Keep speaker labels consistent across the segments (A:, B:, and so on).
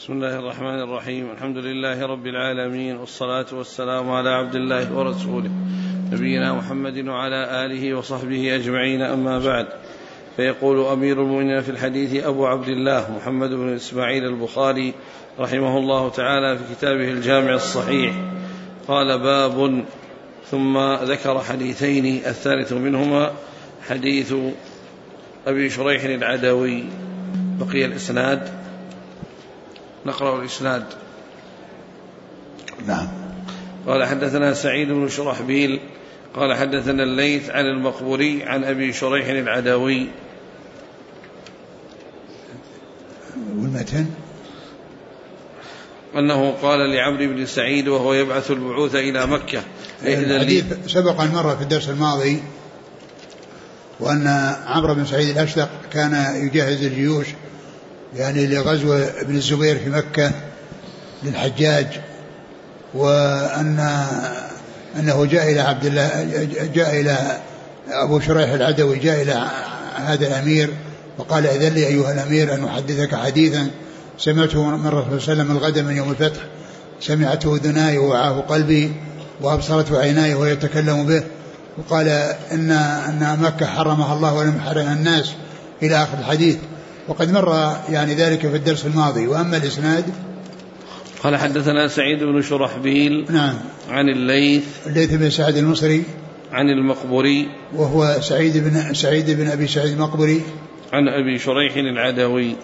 A: بسم الله الرحمن الرحيم. الحمد لله رب العالمين، والصلاة والسلام على عبد الله ورسوله نبينا محمد وعلى آله وصحبه أجمعين، أما بعد. فيقول أمير المؤمنين في الحديث أبو عبد الله محمد بن إسماعيل البخاري رحمه الله تعالى في كتابه الجامع الصحيح، قال: باب. ثم ذكر حديثين، الثالث منهما حديث أبي شريح العدوي. بقي الإسناد، نقرأ الإسناد.
B: نعم.
A: قال: حدثنا سعيد بن شرحبيل قال: حدثنا الليث عن المقبوري عن أبي شريح العدوي.
B: والمتن
A: أنه قال لعمرو بن سعيد وهو يبعث البعوث إلى مكة:
B: الحديث سبق المرة في الدرس الماضي، وأن عمرو بن سعيد الأشدق كان يجهز الجيوش يعني لغزو ابن الزبير في مكة للحجاج، وأنه جاء إلى عبد الله، جاء إلى أبو شريح العدوي، جاء إلى هذا الأمير وقال: إذن لي أيها الأمير أن أحدثك حديثا سمعته من الرسول صلى الله عليه وسلم الغد من يوم الفتح، سمعته أذناي ووعاه قلبي وأبصرته عيناي وهو يتكلم به، وقال إن مكة حرمها الله ولم يحرمها الناس، إلى آخر الحديث. وقد مر يعني ذلك في الدرس الماضي. وأما الإسناد،
A: قال: حدثنا سعيد بن شرحبيل.
B: نعم.
A: عن الليث
B: بن سعد المصري
A: عن المقبوري
B: وهو سعيد بن أبي سعيد المقبوري
A: عن أبي شريح العدوي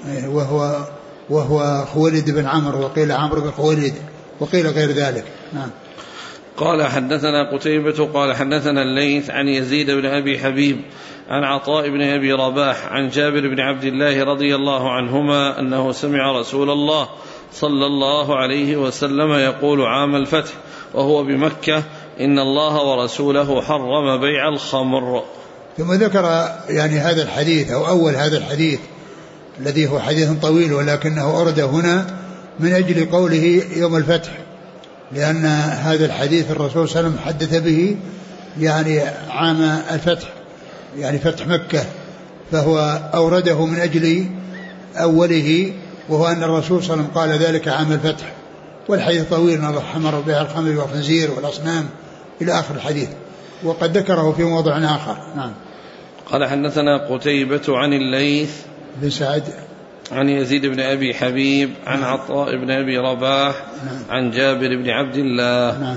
B: وهو خويلد بن عمرو، وقيل عمرو بن خويلد، وقيل غير ذلك. نعم.
A: قال: حدثنا قتيبة قال: حدثنا الليث عن يزيد بن أبي حبيب عن عطاء بن أبي رباح عن جابر بن عبد الله رضي الله عنهما أنه سمع رسول الله صلى الله عليه وسلم يقول عام الفتح وهو بمكة: إن الله ورسوله حرم بيع الخمر.
B: ثم ذكر يعني هذا الحديث، أو أول هذا الحديث الذي هو حديث طويل، ولكنه أورد هنا من أجل قوله يوم الفتح، لأن هذا الحديث الرسول صلى الله عليه وسلم حدث به يعني عام الفتح، يعني فتح مكة، فهو أورده من أجل أوله، وهو أن الرسول صلى الله عليه وسلم قال ذلك عام الفتح. والحديث طويل: أن الله حرم بيع الخمر والخنزير والأصنام، إلى آخر الحديث، وقد ذكره في موضع آخر. نعم.
A: قال: حدثنا قتيبة عن الليث
B: بن سعد
A: عن يزيد بن أبي حبيب عن عطاء بن أبي رباح عن جابر بن عبد الله.
B: نعم.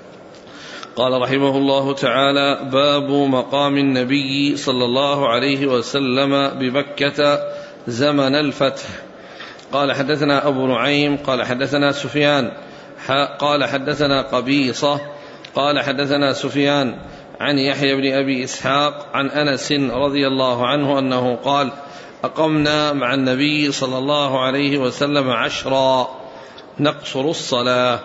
A: قال رحمه الله تعالى: باب مقام النبي صلى الله عليه وسلم بمكة زمن الفتح. قال: حدثنا أبو نعيم قال: حدثنا سفيان قال: حدثنا قبيصة قال: حدثنا سفيان عن يحيى بن أبي إسحاق عن أنس رضي الله عنه أنه قال: أقمنا مع النبي صلى الله عليه وسلم 10 نقصر الصلاة.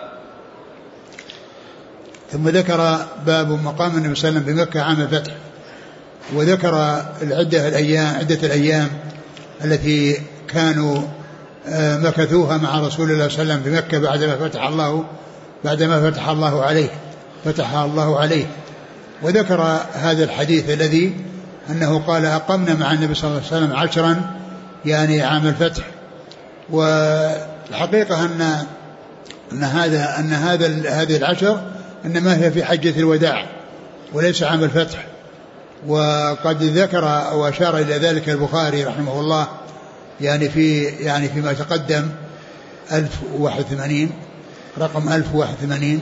B: ثم ذكر باب مقام النبي صلى الله عليه وسلم بمكة عام الفتح، وذكر عدة الأيام التي كانوا مكثوها مع رسول الله صلى الله عليه وسلم بمكة بعدما فتح الله عليه. وذكر هذا الحديث الذي أنه قال: أقمنا مع النبي صلى الله عليه وسلم 10 يعني عام الفتح. والحقيقة أن هذه 10 إنما هي في حجة الوداع وليس عام الفتح. وقد ذكر وأشار إلى ذلك البخاري رحمه الله يعني فيما تقدم 1081 رقم 1081.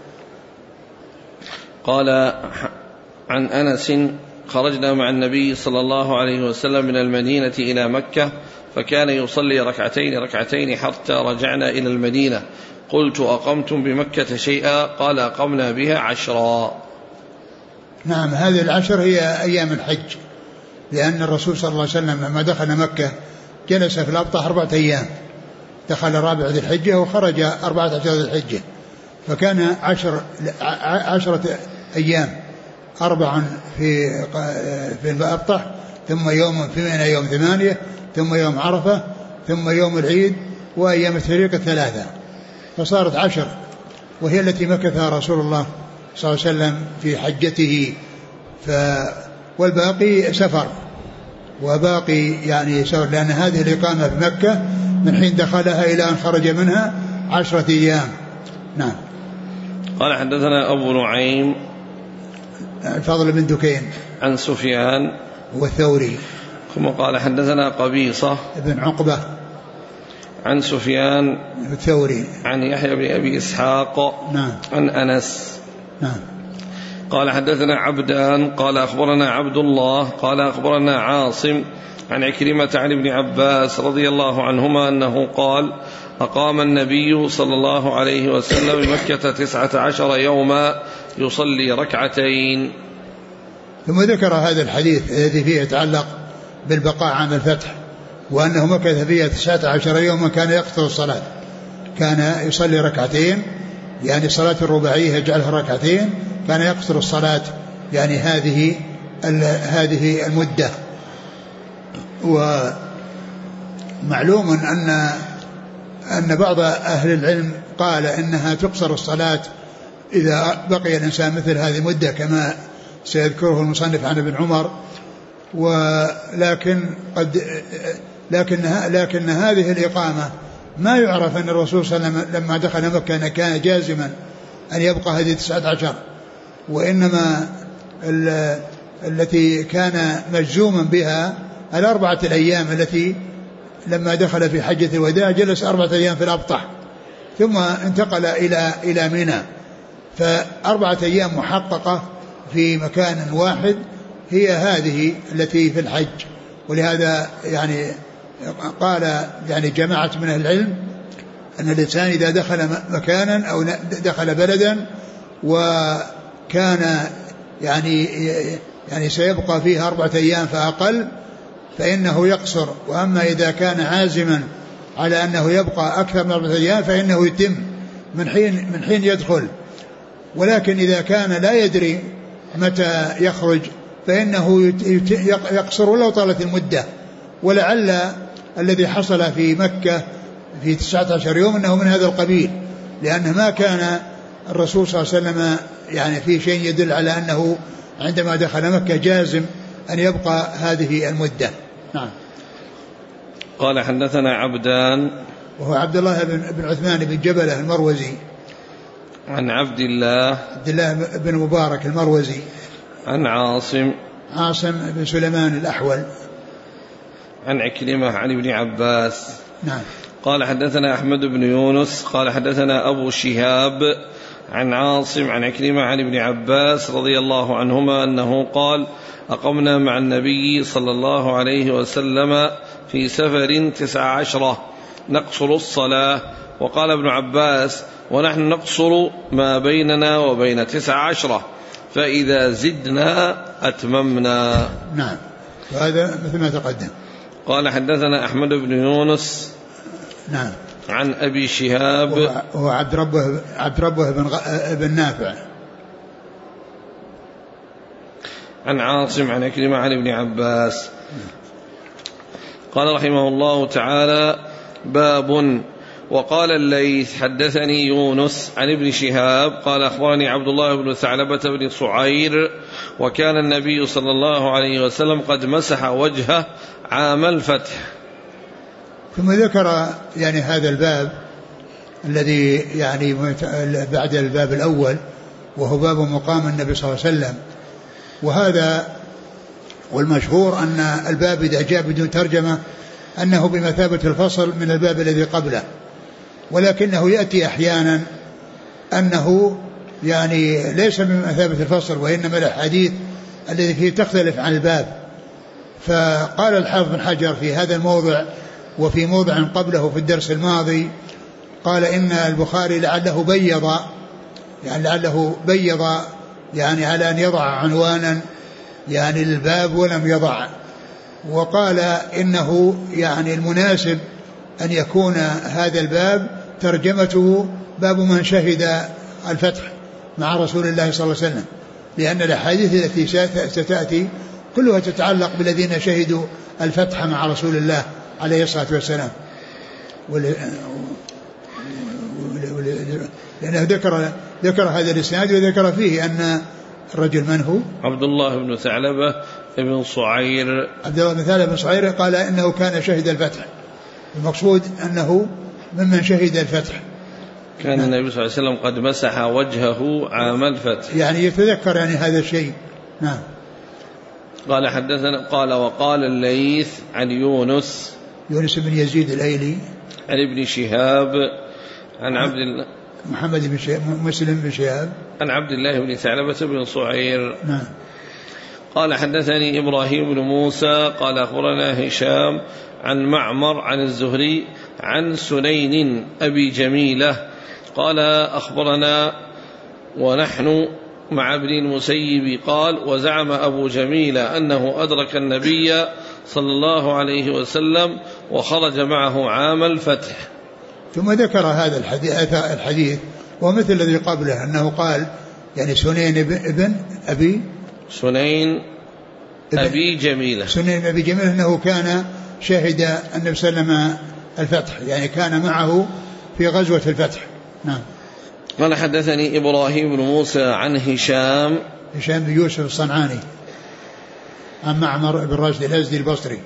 A: قال عن أنس: خرجنا مع النبي صلى الله عليه وسلم من المدينة إلى مكة، فكان يصلي ركعتين حتى رجعنا إلى المدينة. قلت: أقمتم بمكة شيئا؟ قال: أقمنا بها 10.
B: نعم. هذه 10 هي أيام الحج، لأن الرسول صلى الله عليه وسلم لما دخل مكة جلس في الأبطح 4 أيام، دخل رابع ذي الحجة وخرج 14 ذي الحجة، فكان 10 أيام، 4 في الأبطح، ثم يوم في منى يوم 8، ثم يوم عرفة، ثم يوم العيد، وأيام التشريق 3، فصارت 10، وهي التي مكثها رسول الله صلى الله عليه وسلم في حجته. والباقي سفر، وباقي يعني سفر، لأن هذه الإقامة في مكة من حين دخلها إلى أن خرج منها 10 أيام. نعم.
A: قال حدثنا أبو نعيم
B: الفضل بن دكين
A: عن سفيان
B: والثوري،
A: ثم قال حدثنا قبيصة
B: بن عقبة
A: عن سفيان
B: الثوري
A: عن يحيى بن أبي إسحاق
B: نعم
A: عن أنس
B: نعم.
A: قال حدثنا عبدان قال أخبرنا عبد الله قال أخبرنا عاصم عن عكرمة عن ابن عباس رضي الله عنهما أنه قال أقام النبي صلى الله عليه وسلم بمكة 19 يوما يصلي ركعتين.
B: ثم ذكر هذا الحديث الذي فيه يتعلق بالبقاء عن الفتح، وأنه مكث فيها 19 يوما كان يقصر الصلاة، كان يصلي ركعتين، يعني صلاة الرباعية يجعلها ركعتين، كان يقصر الصلاة يعني هذه المدة. ومعلوم أن بعض أهل العلم قال إنها تقصر الصلاة إذا بقي الإنسان مثل هذه المدة كما سيذكره المصنف عن ابن عمر، لكن هذه الإقامة ما يعرف أن الرسول صلى الله عليه وسلم لما دخل مكة كان جازما أن يبقى هذه 19، وإنما التي كان مجزوما بها 4 الأيام التي لما دخل في حجة الوداع جلس 4 أيام في الأبطح ثم انتقل إلى منى، ف4 أيام محققة في مكان واحد هي هذه التي في الحج. ولهذا يعني قال يعني جماعة من أهل العلم أن الإنسان إذا دخل مكانا أو دخل بلدا وكان يعني سيبقى فيه 4 أيام فأقل فإنه يقصر، وأما إذا كان عازما على أنه يبقى أكثر من 4 أيام فإنه يتم من حين يدخل. ولكن إذا كان لا يدري متى يخرج فإنه يقصر ولو طالت المدة. ولعل الذي حصل في مكة في 19 يوم أنه من هذا القبيل، لأنه ما كان الرسول صلى الله عليه وسلم يعني في شيء يدل على أنه عندما دخل مكة جازم أن يبقى هذه المدة. نعم.
A: قال حدثنا عبدان
B: وهو عبد الله بن عثمان بن جبلة المروزي
A: عن عبد الله
B: بن مبارك المروزي
A: عن عاصم
B: بن سليمان الأحول
A: عن عكرمة عن ابن عباس.
B: نعم.
A: قال حدثنا أحمد بن يونس قال حدثنا أبو شهاب عن عاصم عن عكرمة عن ابن عباس رضي الله عنهما أنه قال أقمنا مع النبي صلى الله عليه وسلم في سفر 19 نقصر الصلاة. وقال ابن عباس ونحن نقصر ما بيننا وبين 19 فإذا زدنا أتممنا.
B: نعم. وهذا مثل ما تقدم.
A: قال حدثنا أحمد بن يونس
B: نعم
A: عن أبي شهاب
B: هو عبد ربه بن نافع
A: عن عاصم عن عكرمة عن ابن عباس. قال رحمه الله تعالى باب. وقال الليث حدثني يونس عن ابن شهاب قال أخبرني عبد الله بن ثعلبة بن صعير وكان النبي صلى الله عليه وسلم قد مسح وجهه عام الفتح.
B: ثم ذكر يعني هذا الباب الذي يعني بعد الباب الأول وهو باب مقام النبي صلى الله عليه وسلم. وهذا والمشهور أن الباب إذا جاء بدون ترجمة أنه بمثابة الفصل من الباب الذي قبله، ولكنه يأتي أحيانا أنه يعني ليس بمثابة الفصل وإنما الأحاديث التي فيه تختلف عن الباب. فقال الحافظ بن حجر في هذا الموضع وفي موضع قبله في الدرس الماضي قال إن البخاري لعله بيض يعني على أن يضع عنوانا يعني للباب ولم يضع، وقال إنه يعني المناسب أن يكون هذا الباب ترجمته باب من شهد الفتح مع رسول الله صلى الله عليه وسلم، لأن الأحاديث التي ستأتي كلها تتعلق بالذين شهدوا الفتح مع رسول الله عليه الصلاة والسلام. لأنه ذكر هذا الإسناد وذكر فيه أن الرجل من هو
A: عبد الله بن ثعلبة بن صعير.
B: عبد الله بن ثعلبة بن صعير قال إنه كان شهد الفتح، المقصود أنه ممن شهد الفتح.
A: كان النبي صلى الله عليه وسلم قد مسح وجهه عام الفتح،
B: يعني يتذكر يعني هذا الشيء. نعم.
A: قال حدثنا قال وقال الليث عن يونس
B: بن يزيد الأيلي
A: عن ابن شهاب عن عبد الله
B: محمد بن مسلم بن شهاب
A: عن عبد الله بن ثعلبة بن صعير.
B: نعم.
A: قال حدثني إبراهيم بن موسى قال أخبرنا هشام عن معمر عن الزهري عن سنين أبي جميلة قال أخبرنا ونحن مع ابن المسيب قال وزعم أبو جميلة أنه أدرك النبي صلى الله عليه وسلم وخرج معه عام الفتح.
B: ثم ذكر هذا الحديث ومثل الذي قبله أنه قال يعني سنين ابن أبي جميلة
A: سنين
B: أبي جميلة أنه كان شهد النبي صلى الله عليه وسلم الفتح، يعني كان معه في غزوة الفتح. نعم.
A: قال حدثني إبراهيم بن موسى عن هشام
B: بن يوسف الصنعاني عن معمر بن راشد الأزدي البصري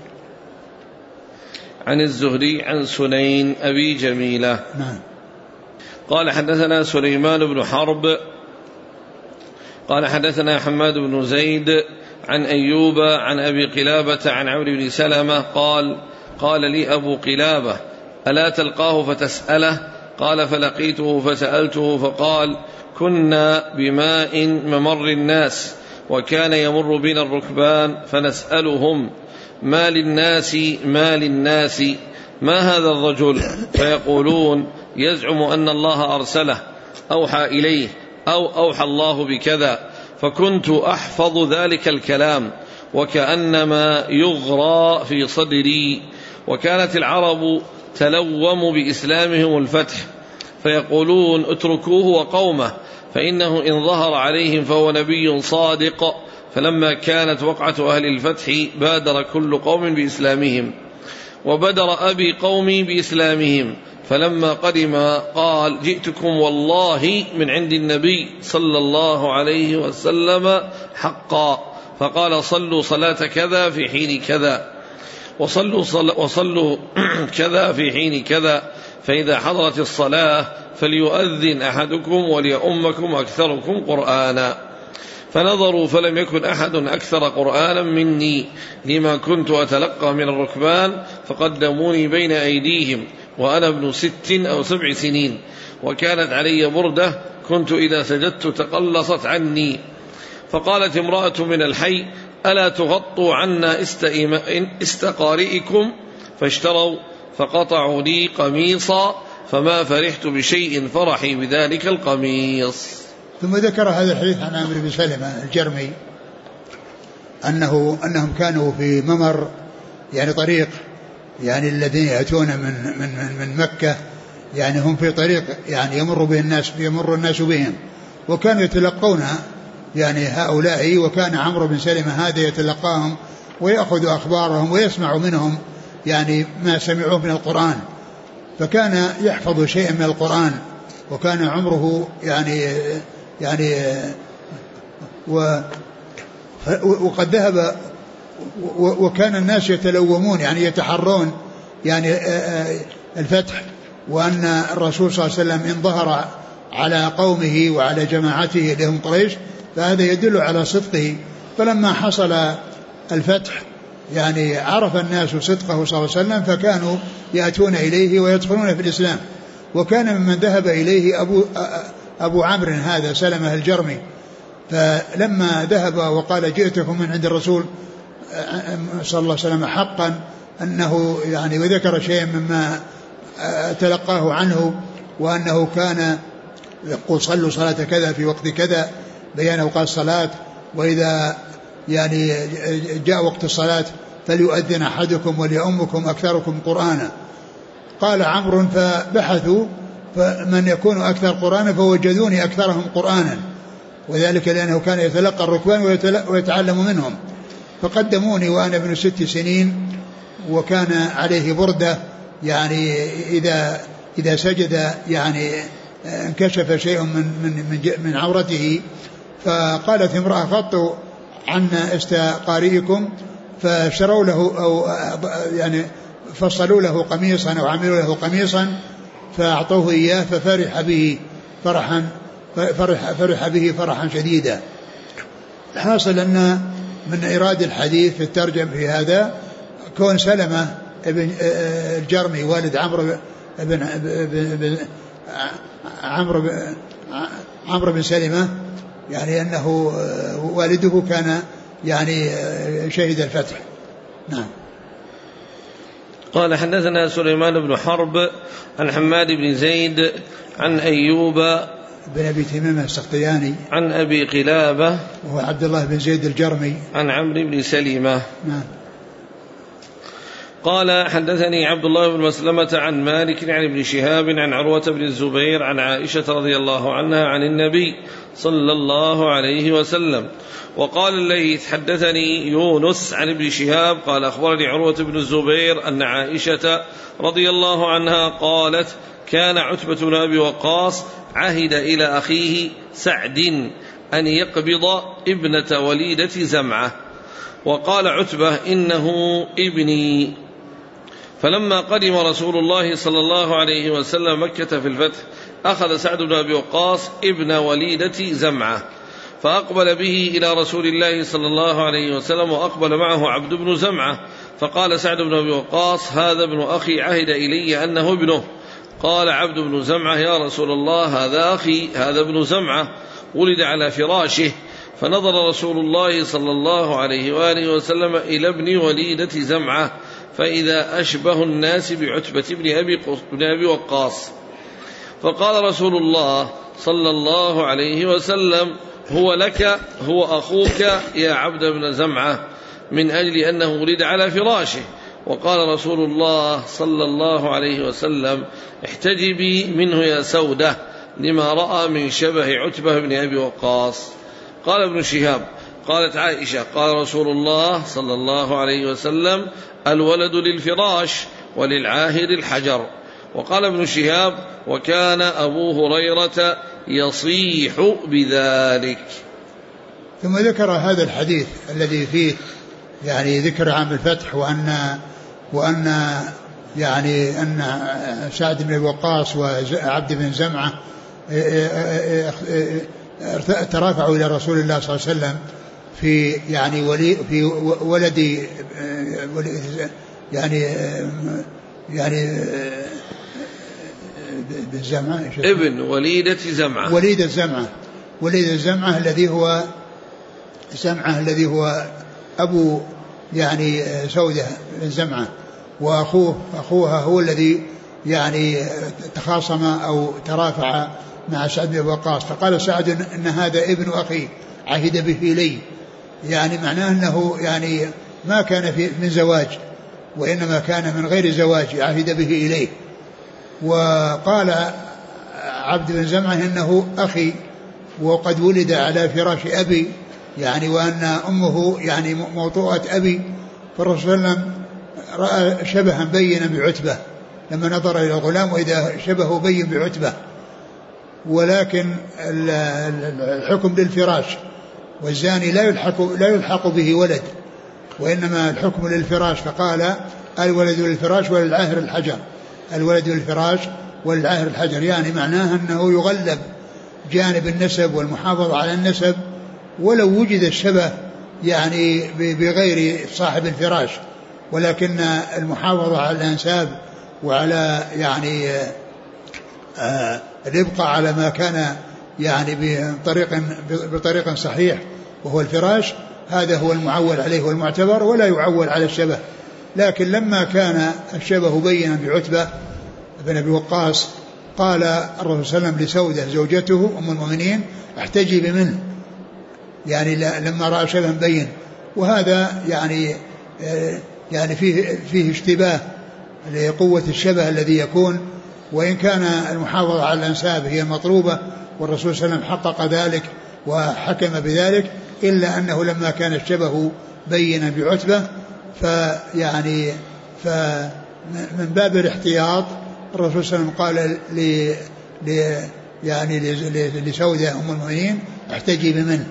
A: عن الزهري عن سنين أبي جميلة.
B: نعم.
A: قال حدثنا سليمان بن حرب قال حدثنا حماد بن زيد عن أيوب عن أبي قلابة عن عمرو بن سلمة قال لي أبو قلابة ألا تلقاه فتسأله؟ قال فلقيته فسألته فقال كنا بماء ممر الناس وكان يمر بنا الركبان فنسألهم ما للناس ما هذا الرجل؟ فيقولون يزعم أن الله أرسله أوحى إليه أو أوحى الله بكذا، فكنت أحفظ ذلك الكلام وكأنما يغرى في صدري. وكانت العرب تلوم بإسلامهم الفتح فيقولون اتركوه وقومه فإنه إن ظهر عليهم فهو نبي صادق. فلما كانت وقعة أهل الفتح بادر كل قوم بإسلامهم وبدر أبي قومي بإسلامهم. فلما قدم قال جئتكم والله من عند النبي صلى الله عليه وسلم حقا، فقال صلوا صلاة كذا في حين كذا وصلوا كذا في حين كذا، فإذا حضرت الصلاة فليؤذن أحدكم وليؤمكم أكثركم قرآنا. فنظروا فلم يكن أحد أكثر قرآنا مني لما كنت أتلقى من الركبان، فقدموني بين أيديهم وأنا ابن 6 أو 7 سنين، وكانت علي بردة كنت إذا سجدت تقلصت عني. فقالت امرأة من الحي ألا تغطوا عنا استقارئكم؟ فاشتروا فقطعوا لي قميصا فما فرحت بشيء فرحي بذلك القميص.
B: ثم ذكر هذا الحديث عن عمرو بن سلمة الجرمي أنهم كانوا في ممر يعني طريق، يعني الذين يأتون من مكة، يعني هم في طريق يعني يمر الناس بهم، وكانوا يتلقون يعني هؤلاء، وكان عمرو بن سلمة هذا يتلقاهم ويأخذ أخبارهم ويسمع منهم يعني ما سمعوه من القرآن، فكان يحفظ شيئا من القرآن، وكان عمره يعني وقد ذهب، وكان الناس يتلومون يعني يتحرون يعني الفتح، وأن الرسول صلى الله عليه وسلم إن ظهر على قومه وعلى جماعته لهم قريش فهذا يدل على صدقه. فلما حصل الفتح يعني عرف الناس صدقه صلى الله عليه وسلم، فكانوا يأتون إليه ويدخلون في الإسلام. وكان ممن ذهب إليه أبو عمرو هذا سلمة الجرمي، فلما ذهب وقال جئتكم من عند الرسول صلى الله عليه وسلم حقا أنه يعني وذكر شيئا مما تلقاه عنه، وأنه كان يقول صلوا صلاة كذا في وقت كذا بيان أوقات الصلاة، وإذا يعني جاء وقت الصلاة فليؤذن أحدكم وليؤمكم أكثركم قرآنا. قال عمرو فبحثوا فمن يكون أكثر قرآنا فوجدوني أكثرهم قرآنا، وذلك لأنه كان يتلقى الركبان ويتعلم منهم، فقدموني وأنا ابن 6 سنين، وكان عليه بردة يعني إذا سجد يعني انكشف شيء من عورته. فقالت امرأة غطوا عنا استقارئكم، فاشتروا له أو يعني فصلوا له قميصا أو عملوا له قميصا فأعطوه إياه ففرح به فرحا شديدا. حاصل أن من إيراد الحديث في الترجم في هذا كون سلمة ابن الجرمي والد عمرو بن سلمة يعني أنه والده كان يعني شهد الفتح. نعم.
A: قال حدثنا سليمان بن حرب عن حماد بن زيد عن أيوب
B: بن أبي تميم السختياني
A: عن أبي قلابة
B: وهو عبد الله بن زيد الجرمي
A: عن عمرو بن سلمة.
B: نعم.
A: قال حدثني عبد الله بن مسلمة عن مالك عن ابن شهاب عن عروة بن الزبير عن عائشة رضي الله عنها عن النبي صلى الله عليه وسلم. وقال الليث حدثني يونس عن ابن شهاب قال أخبرني عروة بن الزبير أن عائشة رضي الله عنها قالت كان عتبة بن أبي وقاص عهد إلى أخيه سعد أن يقبض ابنة وليدة زمعة، وقال عتبة إنه ابني. فلما قدم رسول الله صلى الله عليه وسلم مكة في الفتح أخذ سعد بن أبي وقاص ابن وليدة زمعة فأقبل به إلى رسول الله صلى الله عليه وسلم، وأقبل معه عبد بن زمعة، فقال سعد بن أبي وقاص هذا ابن أخي عهد إلي أنه ابنه. قال عبد بن زمعة يا رسول الله هذا أخي، هذا ابن زمعة ولد على فراشه. فنظر رسول الله صلى الله عليه وآله وسلم إلى ابن وليدة زمعة فإذا أشبه الناس بعتبة بن أبي وقاص. فقال رسول الله صلى الله عليه وسلم هو لك هو أخوك يا عبد بن زمعة من أجل أنه ولد على فراشه. وقال رسول الله صلى الله عليه وسلم احتجبي منه يا سودة لما رأى من شبه عتبة بن أبي وقاص. قال ابن شهاب قالت عائشة قال رسول الله صلى الله عليه وسلم الولد للفراش وللعاهر الحجر. وقال ابن شهاب وكان أبو هريرة يصيح بذلك.
B: ثم ذكر هذا الحديث الذي فيه يعني ذكر عام الفتح وأن يعني أن سعد بن وقاص وعبد بن زمعة ترافعوا إلى رسول الله صلى الله عليه وسلم في يعني ولد يعني بالزمعة
A: ابن وليدة زمعة
B: وليد الزمعة الذي هو أبو يعني سودة بن زمعة، وأخوها هو الذي يعني تخاصم أو ترافع مع سعد بن وقاص. فقال سعد إن هذا ابن أخي عهد به إلي، يعني معناه أنه يعني ما كان من زواج وإنما كان من غير زواج عهد به إليه. وقال عبد بن زمعة إنه أخي وقد ولد على فراش أبي، يعني وأن أمه يعني موطوءة أبي. فالرسول صلى الله عليه وسلم رأى شبها بينا بعتبة لما نظر إلى الغلام وإذا شبهه بين بعتبة، ولكن الحكم للفراش والزاني لا يلحق به ولد، وإنما الحكم للفراش. فقال الولد للفراش وللعاهر الحجر، الولد للفراش وللعاهر الحجر، يعني معناه أنه يغلب جانب النسب والمحافظة على النسب ولو وجد الشبه يعني بغير صاحب الفراش، ولكن المحافظة على الأنساب وعلى يعني الإبقاء على ما كان يعني بطريق صحيح وهو الفراش، هذا هو المعول عليه والمعتبر، ولا يعول على الشبه. لكن لما كان الشبه بينا بعتبة بن أبي وقاص قال الرسول صلى الله عليه وسلم لسودة زوجته أم المؤمنين احتجب منه، يعني لما رأى شبها بين. وهذا يعني فيه اشتباه لقوة الشبه الذي يكون، وإن كان المحافظة على الأنساب هي مطلوبة والرسول صلى الله عليه وسلم حقق ذلك وحكم بذلك، إلا أنه لما كان الشبه بينا بعتبة فيعني فمن باب الاحتياط الرسول صلى الله عليه وسلم قال لسودة أم المؤمنين احتجب منه،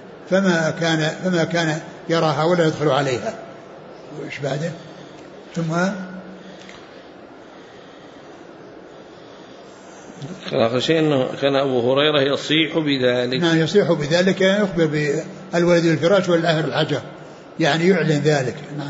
B: فما كان يراها ولا يدخل عليها. وإيش بعده؟
A: آخر شيء أنه كان أبو هريرة يصيح بذلك.
B: نعم يصيح بذلك، يخبر بالولد الفراش والأهل الحجر، يعني يعلن ذلك. نعم.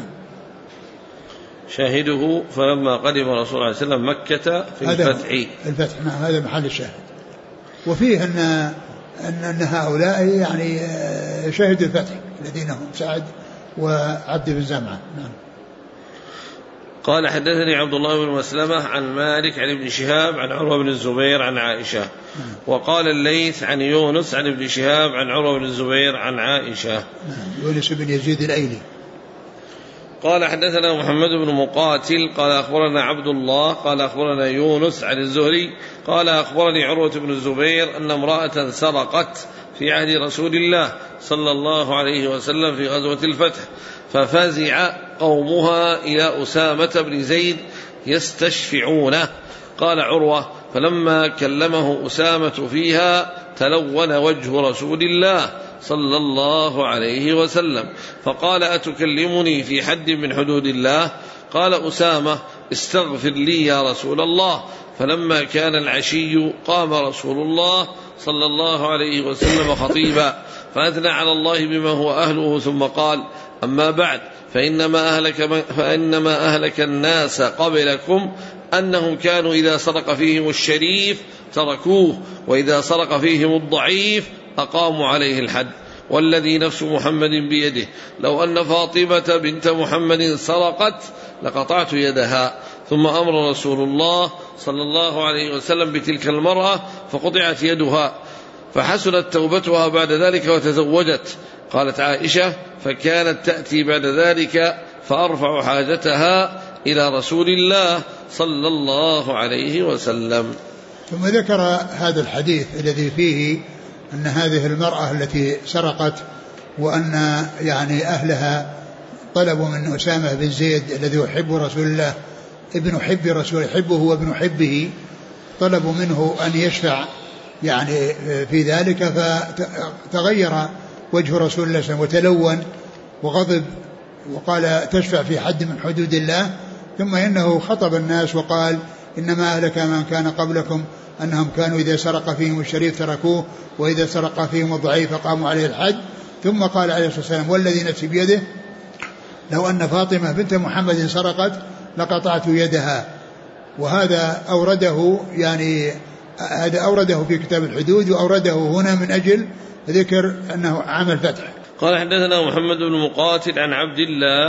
A: شاهده فلما قدم رسول الله صلى الله عليه وسلم مكة في
B: الفتح. نعم هذا محل الشاهد. وفيه أن هؤلاء يعني شهدوا الفتح الذين هم سعد وعبد بن زمعة. نعم.
A: قال حدثني عبد الله بن مسلمة عن مالك عن ابن شهاب عن عروة بن الزبير عن عائشة. وقال الليث عن يونس عن ابن شهاب عن عروة بن الزبير عن عائشة.
B: يونس بن يزيد الأيلي.
A: قال حدثنا محمد بن مقاتل قال أخبرنا عبد الله قال أخبرنا يونس عن الزهري قال أخبرني عروة بن الزبير أن امرأة سرقت في عهد رسول الله صلى الله عليه وسلم في غزوة الفتح، ففزع قومها إلى أسامة بن زيد يستشفعونه. قال عروة فلما كلمه أسامة فيها تلون وجه رسول الله صلى الله عليه وسلم فقال أتكلمني في حد من حدود الله؟ قال أسامة استغفر لي يا رسول الله. فلما كان العشي قام رسول الله صلى الله عليه وسلم خطيبا فأثنى على الله بما هو أهله ثم قال أما بعد فإنما أهلك الناس قبلكم أنهم كانوا إذا سرق فيهم الشريف تركوه وإذا سرق فيهم الضعيف أقاموا عليه الحد، والذي نفس محمد بيده لو أن فاطمة بنت محمد سرقت لقطعت يدها. ثم أمر رسول الله صلى الله عليه وسلم بتلك المرأة فقطعت يدها، فحسنت توبتها بعد ذلك وتزوجت. قالت عائشة فكانت تأتي بعد ذلك فأرفع حاجتها إلى رسول الله صلى الله عليه وسلم.
B: ثم ذكر هذا الحديث الذي فيه أن هذه المرأة التي سرقت وأن يعني أهلها طلبوا من أسامة بن زيد الذي يحب رسول الله ابن حب رسول يحبه وابن حبه، طلبوا منه أن يشفع يعني في ذلك، فتغير وجه رسول الله صلى الله عليه وسلم وتلون وغضب وقال تشفع في حد من حدود الله. ثم إنه خطب الناس وقال إنما أهلك من كان قبلكم أنهم كانوا إذا سرق فيهم الشريف تركوه وإذا سرق فيهم الضعيف فقاموا عليه الحد. ثم قال عليه الصلاة والسلام والذي نفسي بيده لو أن فاطمة بنت محمد سرقت لقطعت يدها. وهذا أورده يعني هذا أورده في كتاب الحدود وأورده هنا من أجل ذكر أنه عمل فتح.
A: قال حدثنا محمد بن مقاتل عن عبد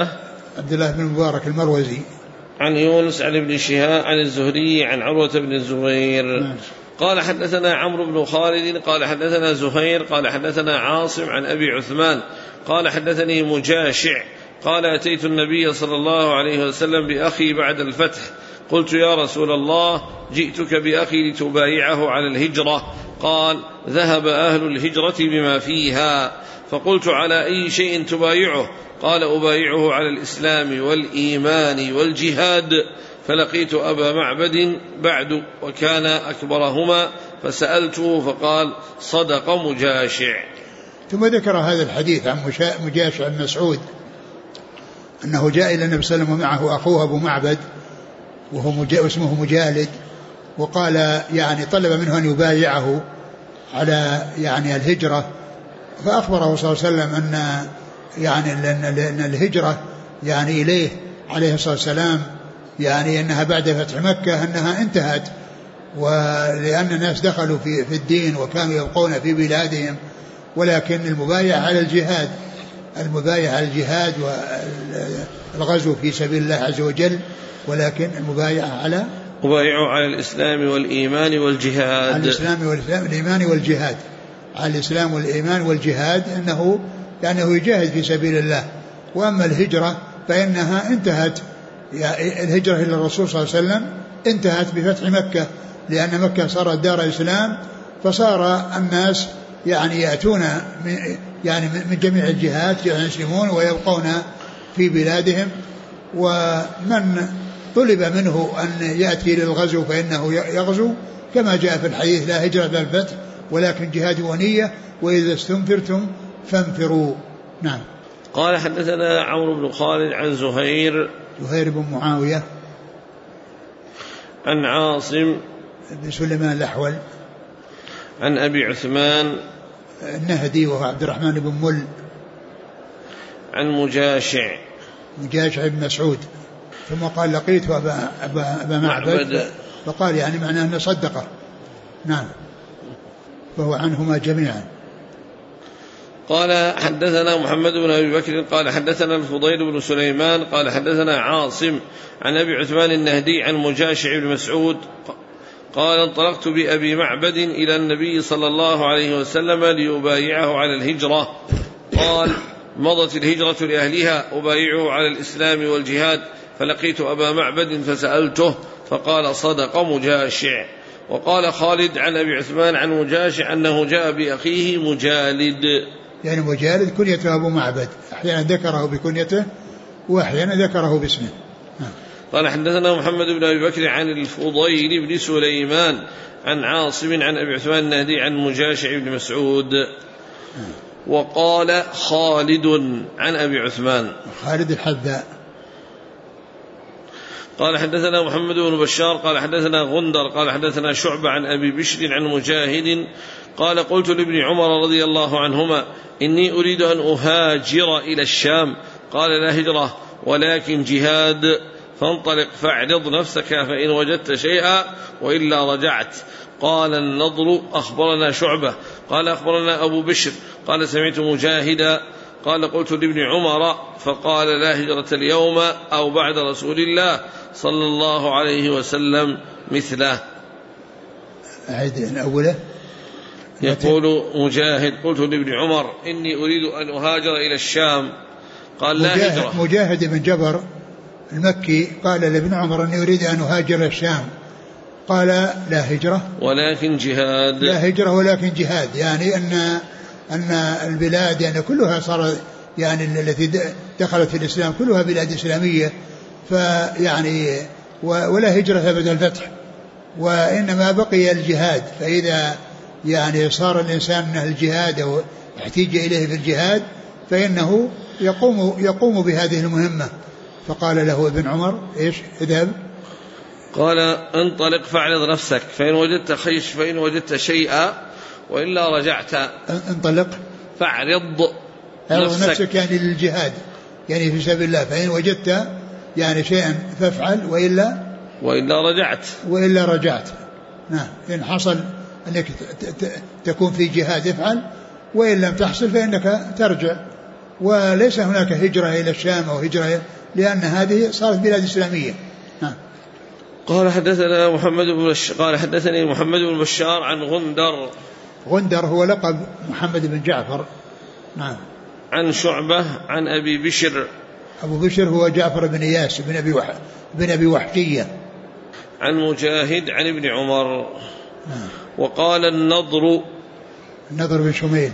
A: الله
B: بن مبارك المروزي
A: عن يونس عن ابن شهاب عن الزهري عن عروة بن الزبير قال حدثنا عمرو بن خالد قال حدثنا زهير قال حدثنا عاصم عن أبي عثمان قال حدثني مجاشع قال أتيت النبي صلى الله عليه وسلم بأخي بعد الفتح قلت يا رسول الله جئتك بأخي لتبايعه على الهجرة. قال ذهب أهل الهجرة بما فيها. فقلت على أي شيء تبايعه؟ قال أبايعه على الإسلام والإيمان والجهاد. فلقيت أبا معبد بعد وكان أكبرهما فسألته فقال صدق مجاشع.
B: ثم ذكر هذا الحديث عن مجاشع بن مسعود أنه جاء إلى النبي صلى الله عليه وسلم ومعه أخوه أبو معبد وهو اسمه مجالد، وقال يعني طلب منه أن يبايعه على يعني الهجرة. فأخبره صلى الله عليه وسلم أن يعني أن الهجرة يعني إليه عليه الصلاة والسلام يعني أنها بعد فتح مكة أنها انتهت، ولأن الناس دخلوا في الدين وكانوا يبقون في بلادهم، ولكن المبايعة على الجهاد والغزو في سبيل الله عز وجل، ولكن المبايعة على
A: الإسلام والإيمان والجهاد،
B: على الإسلام والإيمان والجهاد، على الإسلام والإيمان والجهاد أنه يعني يجاهد في سبيل الله. وأما الهجرة فإنها انتهت، الهجرة إلى الرسول صلى الله عليه وسلم انتهت بفتح مكة، لأن مكة صارت دار إسلام، فصار الناس يعني يأتون من جميع الجهات يسلمون ويبقون في بلادهم. ومن طلب منه أن يأتي للغزو فإنه يغزو كما جاء في الحديث لا هجرة إلا الفتح ولكن جهاد ونية وإذا استنفرتم فانفروا. نعم.
A: قال حدثنا عمرو بن خالد عن زهير
B: بن معاوية
A: عن عاصم
B: بن سليمان الأحول.
A: عن أبي عثمان
B: النهدي وهو عبد الرحمن بن مل.
A: عن مجاشع
B: بن مسعود. ثم قال لقيت أبا معبد فقال يعني معناه أنه صدقه. نعم. فهو عنهما جميعا.
A: قال حدثنا محمد بن أبي بكر قال حدثنا الفضيل بن سليمان قال حدثنا عاصم عن أبي عثمان النهدي عن مجاشع بن مسعود قال انطلقت بأبي معبد إلى النبي صلى الله عليه وسلم ليبايعه على الهجرة. قال مضت الهجرة لأهلها أبايعه على الإسلام والجهاد، فلقيت أبا معبد فسألته فقال صدق مجاشع. وقال خالد عن أبي عثمان عن مجاشع أنه جاء بأخيه مجالد.
B: يعني مجالد كنيته أبو معبد، أحيانا ذكره بكنيته وأحيانا ذكره باسمه.
A: قال حدثنا محمد بن أبي بكر عن الفضيل بن سليمان عن عاصم عن أبي عثمان النهدي عن مجاشع بن مسعود. وقال خالد عن أبي عثمان
B: خالد الحذاء.
A: قال حدثنا محمد بن بشار قال حدثنا غندر قال حدثنا شعبة عن أبي بشر عن مجاهد قال قلت لابن عمر رضي الله عنهما إني أريد أن أهاجر إلى الشام، قال لا هجرة ولكن جهاد، فانطلق فاعرض نفسك فإن وجدت شيئا وإلا رجعت. قال النضر أخبرنا شعبة قال أخبرنا أبو بشر قال سمعت مجاهدا قال قلت لابن عمر فقال لا هجرة اليوم أو بعد رسول الله صلى الله عليه وسلم مثله.
B: أعيد أوله.
A: يقول مجاهد قلت لابن عمر إني أريد أن أهاجر إلى الشام، قال لا هجرة.
B: مجاهد بن جبر المكي قال لابن عمر أني أريد أن أهاجر إلى الشام، قال لا هجرة
A: ولكن جهاد.
B: لا هجرة ولكن جهاد، يعني أن البلاد يعني كلها صارت يعني التي دخلت في الإسلام كلها بلاد إسلامية، فيعني ولا هجرة بعد الفتح، وإنما بقي الجهاد. فإذا يعني صار الإنسان من الجهاد أو احتيج إليه في الجهاد فإنه يقوم بهذه المهمة. فقال له ابن عمر إيش؟ اذهب.
A: قال انطلق فاعرض نفسك فإن وجدت شيئا وإلا رجعت.
B: انطلق
A: فاعرض
B: نفسك يعني للجهاد، يعني في سبيل الله، فإن وجدت يعني شيئا فافعل وإلا رجعت. نعم. إن حصل أنك تكون في جهاد افعل، وإن لم تحصل فإنك ترجع. وليس هناك هجرة إلى الشام أو هجرة، لأن هذه صارت بلاد إسلامية. نعم.
A: قال حدثنا قال حدثني محمد بن بشار عن
B: غندر هو لقب محمد بن جعفر. نعم.
A: عن شعبة عن أبي بشر.
B: أبو بشر هو جعفر بن إياس بن أبي وحشية.
A: عن مجاهد عن ابن عمر.
B: نعم.
A: وقال النضر
B: بن شميل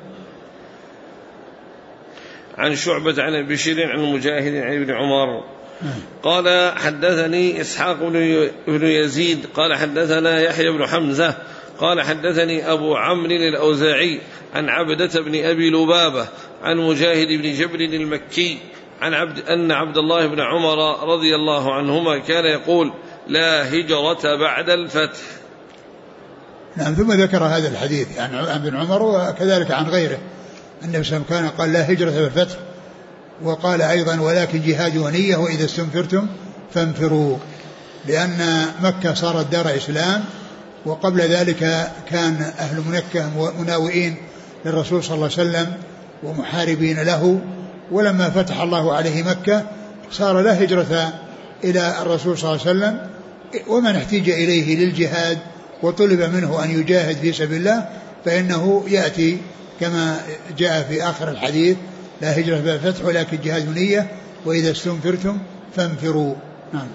A: عن شعبة عن أبي بشر عن مجاهد عن ابن عمر. قال حدثني إسحاق بن يزيد قال حدثنا يحيى بن حمزة قال حدثني أبو عمرو الأوزاعي عن عبدة بن أبي لبابة عن مجاهد بن جبر المكي أن عبد الله بن عمر رضي الله عنهما كان يقول لا هجرة بعد الفتح.
B: نعم. ثم ذكر هذا الحديث عن ابن عمر وكذلك عن غيره. النبي صلى الله عليه وسلم كان قال لا هجرة بالفتح، وقال أيضا ولكن جهاد ونية وإذا استنفرتم فانفروا، لأن مكة صارت دار إسلام، وقبل ذلك كان أهل مكة مناوئين للرسول صلى الله عليه وسلم ومحاربين له، ولما فتح الله عليه مكة صار لا هجرة إلى الرسول صلى الله عليه وسلم، ومن احتاج إليه للجهاد وطلب منه أن يجاهد في سبيل الله فإنه يأتي كما جاء في آخر الحديث لا هجرة بعد الفتح ولكن جهاد نية وإذا استنفرتم فانفروا. نعم.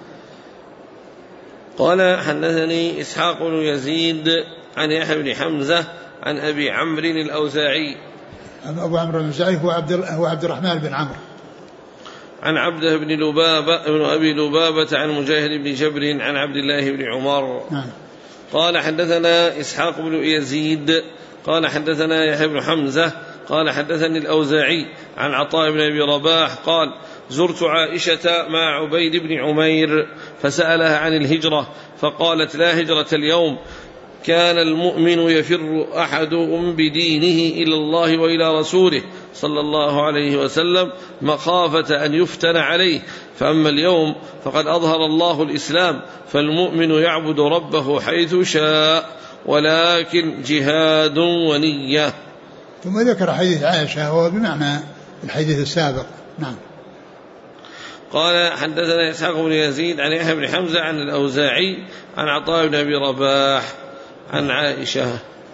A: قال حدثني إسحاق بن يزيد عن يحيى بن حمزة عن أبي عمرو الأوزاعي.
B: أبو عمرو الأوزاعي هو عبد الرحمن بن عمرو.
A: عن عبده بن أبي لبابة عن مجاهد بن جبر عن عبد الله بن عمر.
B: نعم.
A: قال حدثنا إسحاق بن يزيد قال حدثنا يحيى بن حمزة قال حدثني الأوزاعي عن عطاء بن أبي رباح قال زرت عائشة مع عبيد بن عمير فسألها عن الهجرة فقالت لا هجرة اليوم، كان المؤمن يفر أحدهم بدينه إلى الله وإلى رسوله صلى الله عليه وسلم مخافة أن يفتن عليه، فأما اليوم فقد أظهر الله الإسلام، فالمؤمن يعبد ربه حيث شاء، ولكن جهاد ونية.
B: ثم ذكر حديث عائشة وهو بمعنى الحديث السابق. نعم.
A: قال حدثنا إسحاق بن يزيد عن يحيى بن حمزة عن الأوزاعي عن عطاء بن أبي رباح عن عائشة.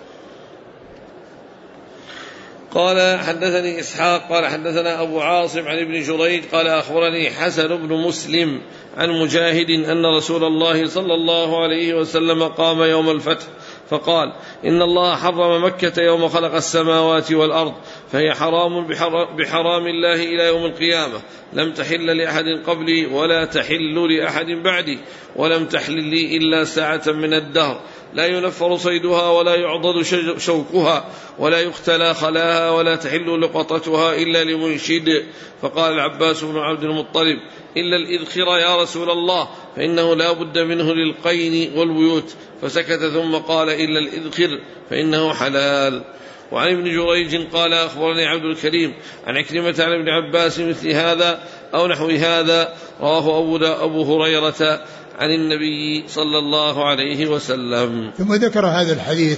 A: قال حدثني إسحاق قال حدثنا أبو عاصم عن ابن جريج قال أخبرني حسن بن مسلم عن مجاهد أن رسول الله صلى الله عليه وسلم قام يوم الفتح فقال إن الله حرم مكة يوم خلق السماوات والأرض، فهي حرام بحرام الله إلى يوم القيامة، لم تحل لأحد قبلي ولا تحل لأحد بعدي، ولم تحل لي إلا ساعة من الدهر، لا ينفر صيدها ولا يعضد شوكها ولا يختلى خلاها ولا تحل لقطتها إلا لمنشد. فقال العباس بن عبد المطلب إلا الإذخر يا رسول الله، فإنه لا بد منه للقين والبيوت، فسكت ثم قال إلا الإذخر فإنه حلال. وعن ابن جريج قال أخبرني عبد الكريم عن عكرمة عن ابن عباس مثل هذا أو نحو هذا، رواه أبو هريرة عن النبي صلى الله عليه وسلم.
B: ثم ذكر هذا الحديث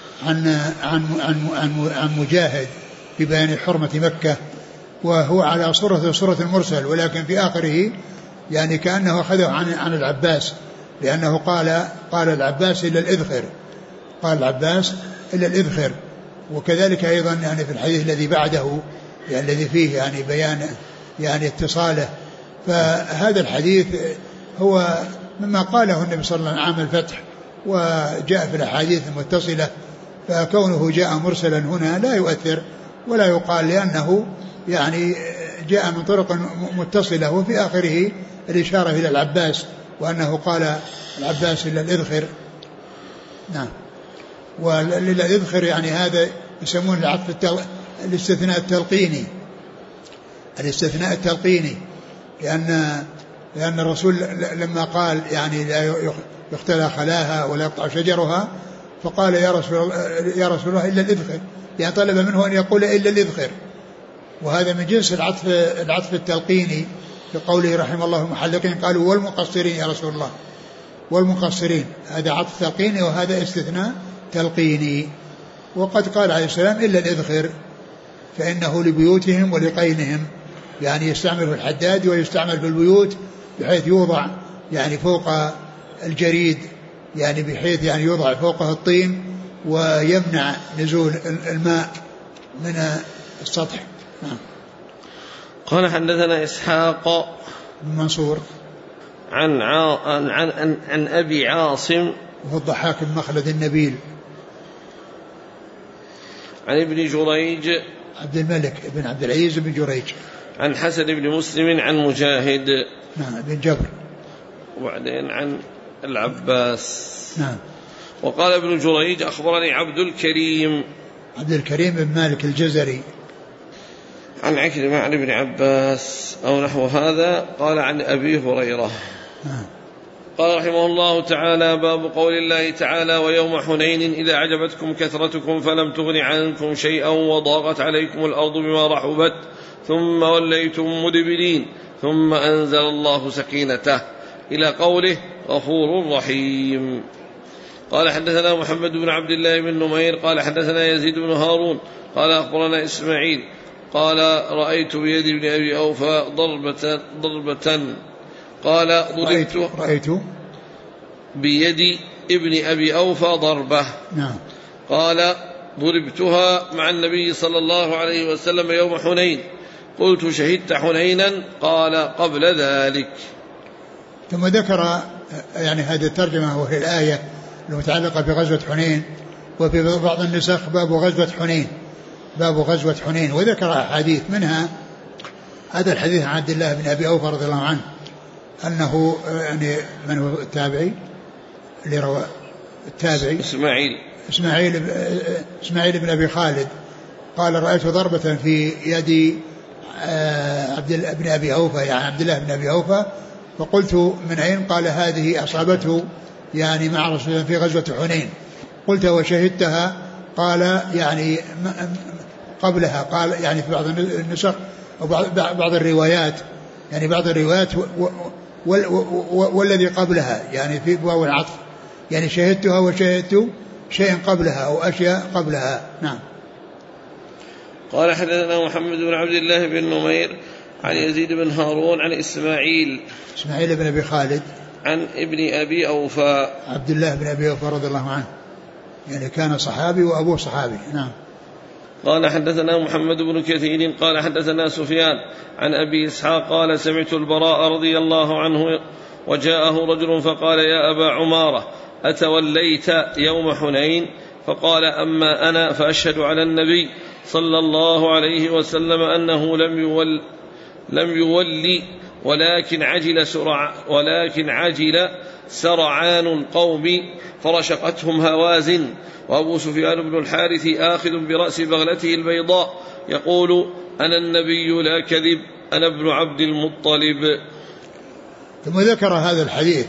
B: عن مجاهد في بيان حرمة مكة، وهو على صورة المرسل، ولكن في آخره يعني كأنه أخذه عن العباس، لأنه قال العباس إلا الإذخر، قال العباس إلا الإذخر. وكذلك أيضا يعني في الحديث الذي بعده يعني الذي فيه يعني بيان يعني اتصاله. فهذا الحديث هو مما قاله النبي صلى الله عليه وسلم عام الفتح وجاء في الأحاديث المتصلة، فكونه جاء مرسلا هنا لا يؤثر ولا يقال، لأنه يعني جاء من طرق متصلة، وفي آخره الإشارة إلى العباس وأنه قال العباس إلا الإذخر. نعم. وللإذخر يعني هذا يسمون العطف الاستثناء التلقيني، الاستثناء التلقيني، لأن الرسول لما قال يعني لا يختلى خلاها ولا يقطع شجرها، فقال يا رسول الله إلا الإذخر، يعني طلب منه أن يقول إلا الإذخر، وهذا من جنس العطف التلقيني في قوله رحم الله المحلقين، قالوا والمقصرين يا رسول الله، والمقصرين، هذا عطف تلقيني وهذا استثناء تلقيني. وقد قال عليه السلام إلا الإذخر فإنه لبيوتهم ولقينهم، يعني يستعمل في الحداد ويستعمل في البيوت بحيث يوضع يعني فوق الجريد، يعني بحيث يعني يوضع فوقه الطين ويمنع نزول الماء من السطح. نعم.
A: قال حدثنا إسحاق
B: بن منصور
A: عن أبي عاصم
B: وهو الضحاك بن مخلد النبيل،
A: عن ابن جريج
B: عبد الملك بن عبد العزيز بن جريج،
A: عن حسن بن مسلم عن مجاهد
B: نعم بن جبر،
A: وبعدين عن العباس.
B: نعم.
A: وقال ابن جريج أخبرني عبد الكريم
B: بن مالك الجزري
A: عن عكرمة عن ابن عباس أو نحو هذا، قال عن أبي هريرة. قال رحمه الله تعالى: باب قول الله تعالى: ويوم حنين إذا أعجبتكم كثرتكم فلم تغن عنكم شيئا وضاقت عليكم الأرض بما رحبت ثم وليتم مدبرين ثم أنزل الله سكينته إلى قوله غفور رحيم. قال حدثنا محمد بن عبد الله بن نمير قال حدثنا يزيد بن هارون قال أخبرنا إسماعيل قال رأيت بيد ابن أبي أوفى ضربة قال
B: رأيت
A: بيد ابن أبي أوفى ضربة.
B: نعم.
A: قال ضربتها مع النبي صلى الله عليه وسلم يوم حنين. قلت شهدت حنينا؟ قال قبل ذلك.
B: ثم ذكر يعني هذه الترجمة وهي الآية المتعلقة بغزوة حنين، وفي بعض النسخ باب غزوة حنين، وذكر أحاديث منها هذا الحديث عن عبد الله بن أبي أوفى رضي الله عنه أنه يعني من هو التابعي اللي روى التابعي إسماعيل بن أبي خالد قال رأيت ضربة في يد بن أبي أوفى يعني عبد الله بن أبي أوفى. فقلت من أين؟ قال هذه أصابته يعني مع رسول الله في غزوة حنين. قلت وشهدتها؟ قال يعني قبلها. قال يعني في بعض النسخ وبعض الروايات يعني بعض الروايات والذي قبلها يعني في واو العطف يعني شهدتها وشهدت شيء قبلها أو أشياء قبلها. نعم.
A: قال حدثنا محمد بن عبد الله بن نمير عن يزيد بن هارون عن إسماعيل
B: بن أبي خالد
A: عن ابن أبي أوفى
B: عبد الله بن أبي أوفى رضي الله عنه يعني كان صحابي وأبوه صحابي. نعم.
A: قال حدثنا محمد بن كثير قال حدثنا سفيان عن أبي إسحاق قال سمعت البراء رضي الله عنه وجاءه رجل فقال يا أبا عمارة أتوليت يوم حنين؟ فقال أما أنا فأشهد على النبي صلى الله عليه وسلم أنه لم يولي ولكن عجل سرعان القوم فرشقتهم هوازن وأبو سفيان بن الحارث آخذ برأس بغلته البيضاء يقول أنا النبي لا كذب أنا ابن عبد المطلب.
B: ثم ذكر هذا الحديث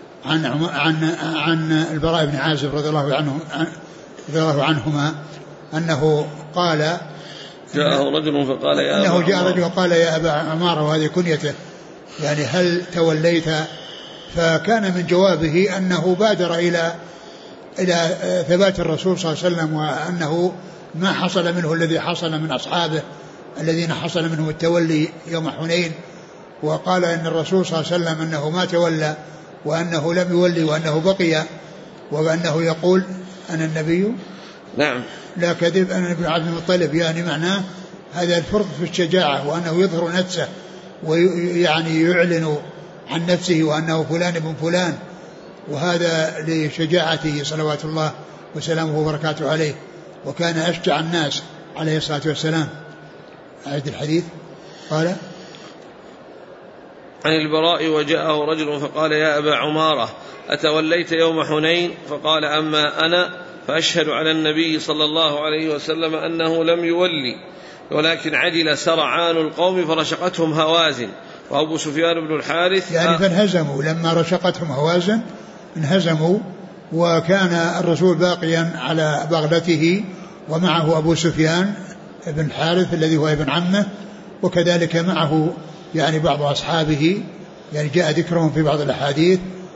B: عن البراء بن عازب رضي الله عنهما أنه قال
A: جاءه رجل فقال يا
B: أنه جاء رجل وقال يا أبا عمارة وهذه كنيته يعني هل توليت؟ فكان من جوابه أنه بادر إلى ثبات الرسول صلى الله عليه وسلم وأنه ما حصل منه الذي حصل من أصحابه الذين حصل منهم التولي يوم حنين. وقال إن الرسول صلى الله عليه وسلم أنه ما تولى وأنه لم يولي وأنه بقي وأنه يقول أنا النبي
A: نعم
B: لا كذب أنا ابن عبد المطلب يعني معناه هذا الفرق في الشجاعة وأنه يظهر نفسه ويعني يعلن عن نفسه وأنه فلان ابن فلان وهذا لشجاعته صلوات الله وسلامه وبركاته عليه وكان أشجع الناس عليه الصلاة والسلام. أعد الحديث. قال
A: عن البراء وجاءه رجل فقال يا أبا عمارة أتوليت يوم حنين؟ فقال أما أنا فأشهد على النبي صلى الله عليه وسلم أنه لم يولي ولكن عجل سرعان القوم فرشقتهم هوازن وأبو سفيان بن الحارث
B: يعني فانهزموا لما رشقتهم هوازن انهزموا وكان الرسول باقيا على بغلته ومعه أبو سفيان بن الحارث الذي هو ابن عمه وكذلك معه يعني بعض أصحابه يعني جاء ذكرهم في بعض الأحاديث.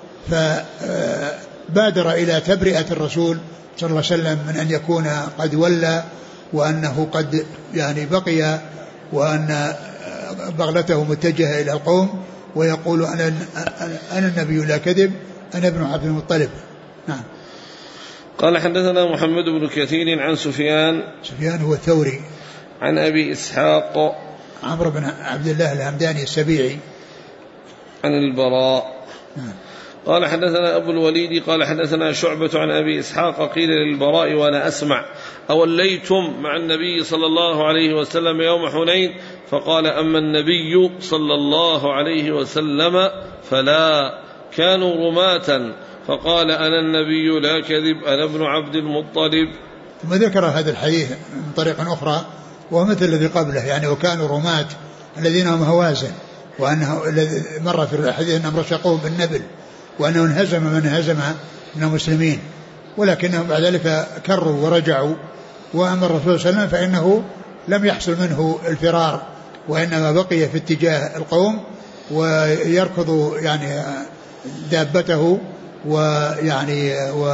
B: فبادر إلى تبرئة الرسول صلى الله عليه وسلم من أن يكون قد ولى وأنه قد يعني بقي وأن بغلته متجهة إلى القوم ويقول أنا النبي لا كذب أنا ابن عبد المطلب. نعم.
A: قال حدثنا محمد بن كثير عن سفيان
B: هو الثوري
A: عن أبي إسحاق
B: عمرو بن عبد الله الهمداني السبيعي
A: عن البراء. نعم. قال حدثنا أبو الوليد قال حدثنا شعبة عن أبي إسحاق قيل للبراء وأنا أسمع أوليتم مع النبي صلى الله عليه وسلم يوم حنين؟ فقال أما النبي صلى الله عليه وسلم فلا كانوا رماة. فقال أنا النبي لا كذب أنا ابن عبد المطلب.
B: ثم ذكر هذا الحديث من طريق أخرى ومثل الذي قبله يعني وكانوا رماة الذين هم هوازن وأنه مر في الحديث أنهم رشقوه بالنبل وأنه انهزم من هزم من المسلمين ولكنهم بعد ذلك كروا ورجعوا. وأما الرسول صلى الله عليه وسلم فإنه لم يحصل منه الفرار وإنما بقي في اتجاه القوم ويركض يعني دابته ويعني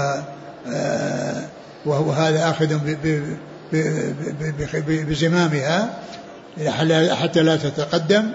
B: وهذا آخذ بزمامها حتى لا تتقدم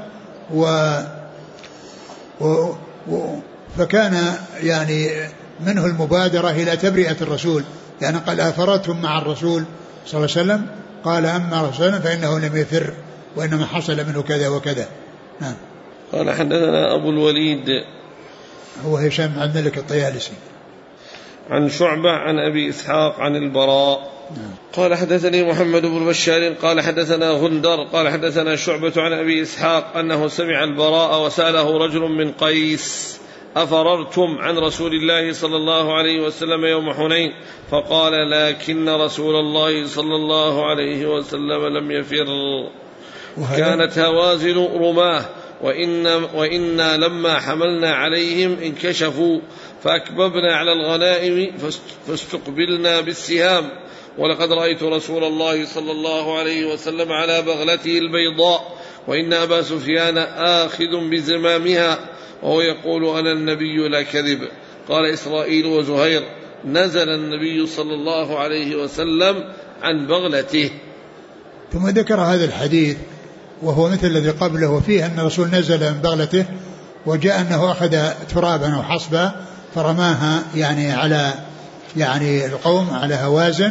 B: فكان يعني منه المبادرة إلى تبرئة الرسول يعني قال أفرتم مع الرسول صلى الله عليه وسلم قال أما رسولا فإنه لم يفر وإنما حصل منه كذا وكذا. نعم.
A: قال حدثنا أبو الوليد
B: هو هشام بن عبد الملك الطيالسي
A: عن شعبة عن أبي إسحاق عن البراء. نعم. قال حدثني محمد بن بشار قال حدثنا غندر قال حدثنا شعبة عن أبي إسحاق أنه سمع البراء وسأله رجل من قيس أفررتم عن رسول الله صلى الله عليه وسلم يوم حنين؟ فقال لكن رسول الله صلى الله عليه وسلم لم يفر كانت هوازن رماه وإنا لما حملنا عليهم انكشفوا فأكببنا على الغنائم فاستقبلنا بالسهام. ولقد رأيت رسول الله صلى الله عليه وسلم على بغلته البيضاء وإن أبا سفيان آخذ بزمامها وهو يقول أنا النبي لا كذب. قال إسرائيل وزهير نزل النبي صلى الله عليه وسلم عن بغلته.
B: ثم ذكر هذا الحديث وهو مثل الذي قبله وفيه أن الرسول نزل من بغلته وجاء أنه أخذ ترابا أو حصبا فرماها يعني على يعني القوم على هوازن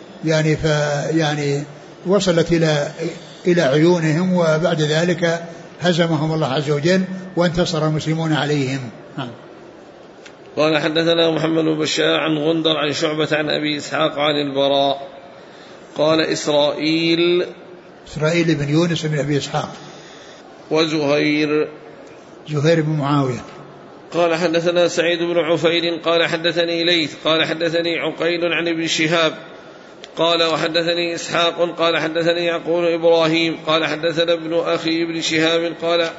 B: يعني وصلت إلى عيونهم وبعد ذلك هزمهم الله عز وجل وانتصر المسلمون عليهم.
A: قال حدثنا محمد بن بشار عن غندر عن شعبة عن أبي إسحاق عن البراء قال إسرائيل
B: بن يونس بن أبي إسحاق
A: وزهير
B: بن معاوية
A: قال حدثنا سعيد بن عفير قال حدثني ليث قال حدثني عقيل عن ابن شهاب قال وحدثني إسحاق قال حدثني يعقوب إبراهيم قال حدثنا ابن أخي ابن شهاب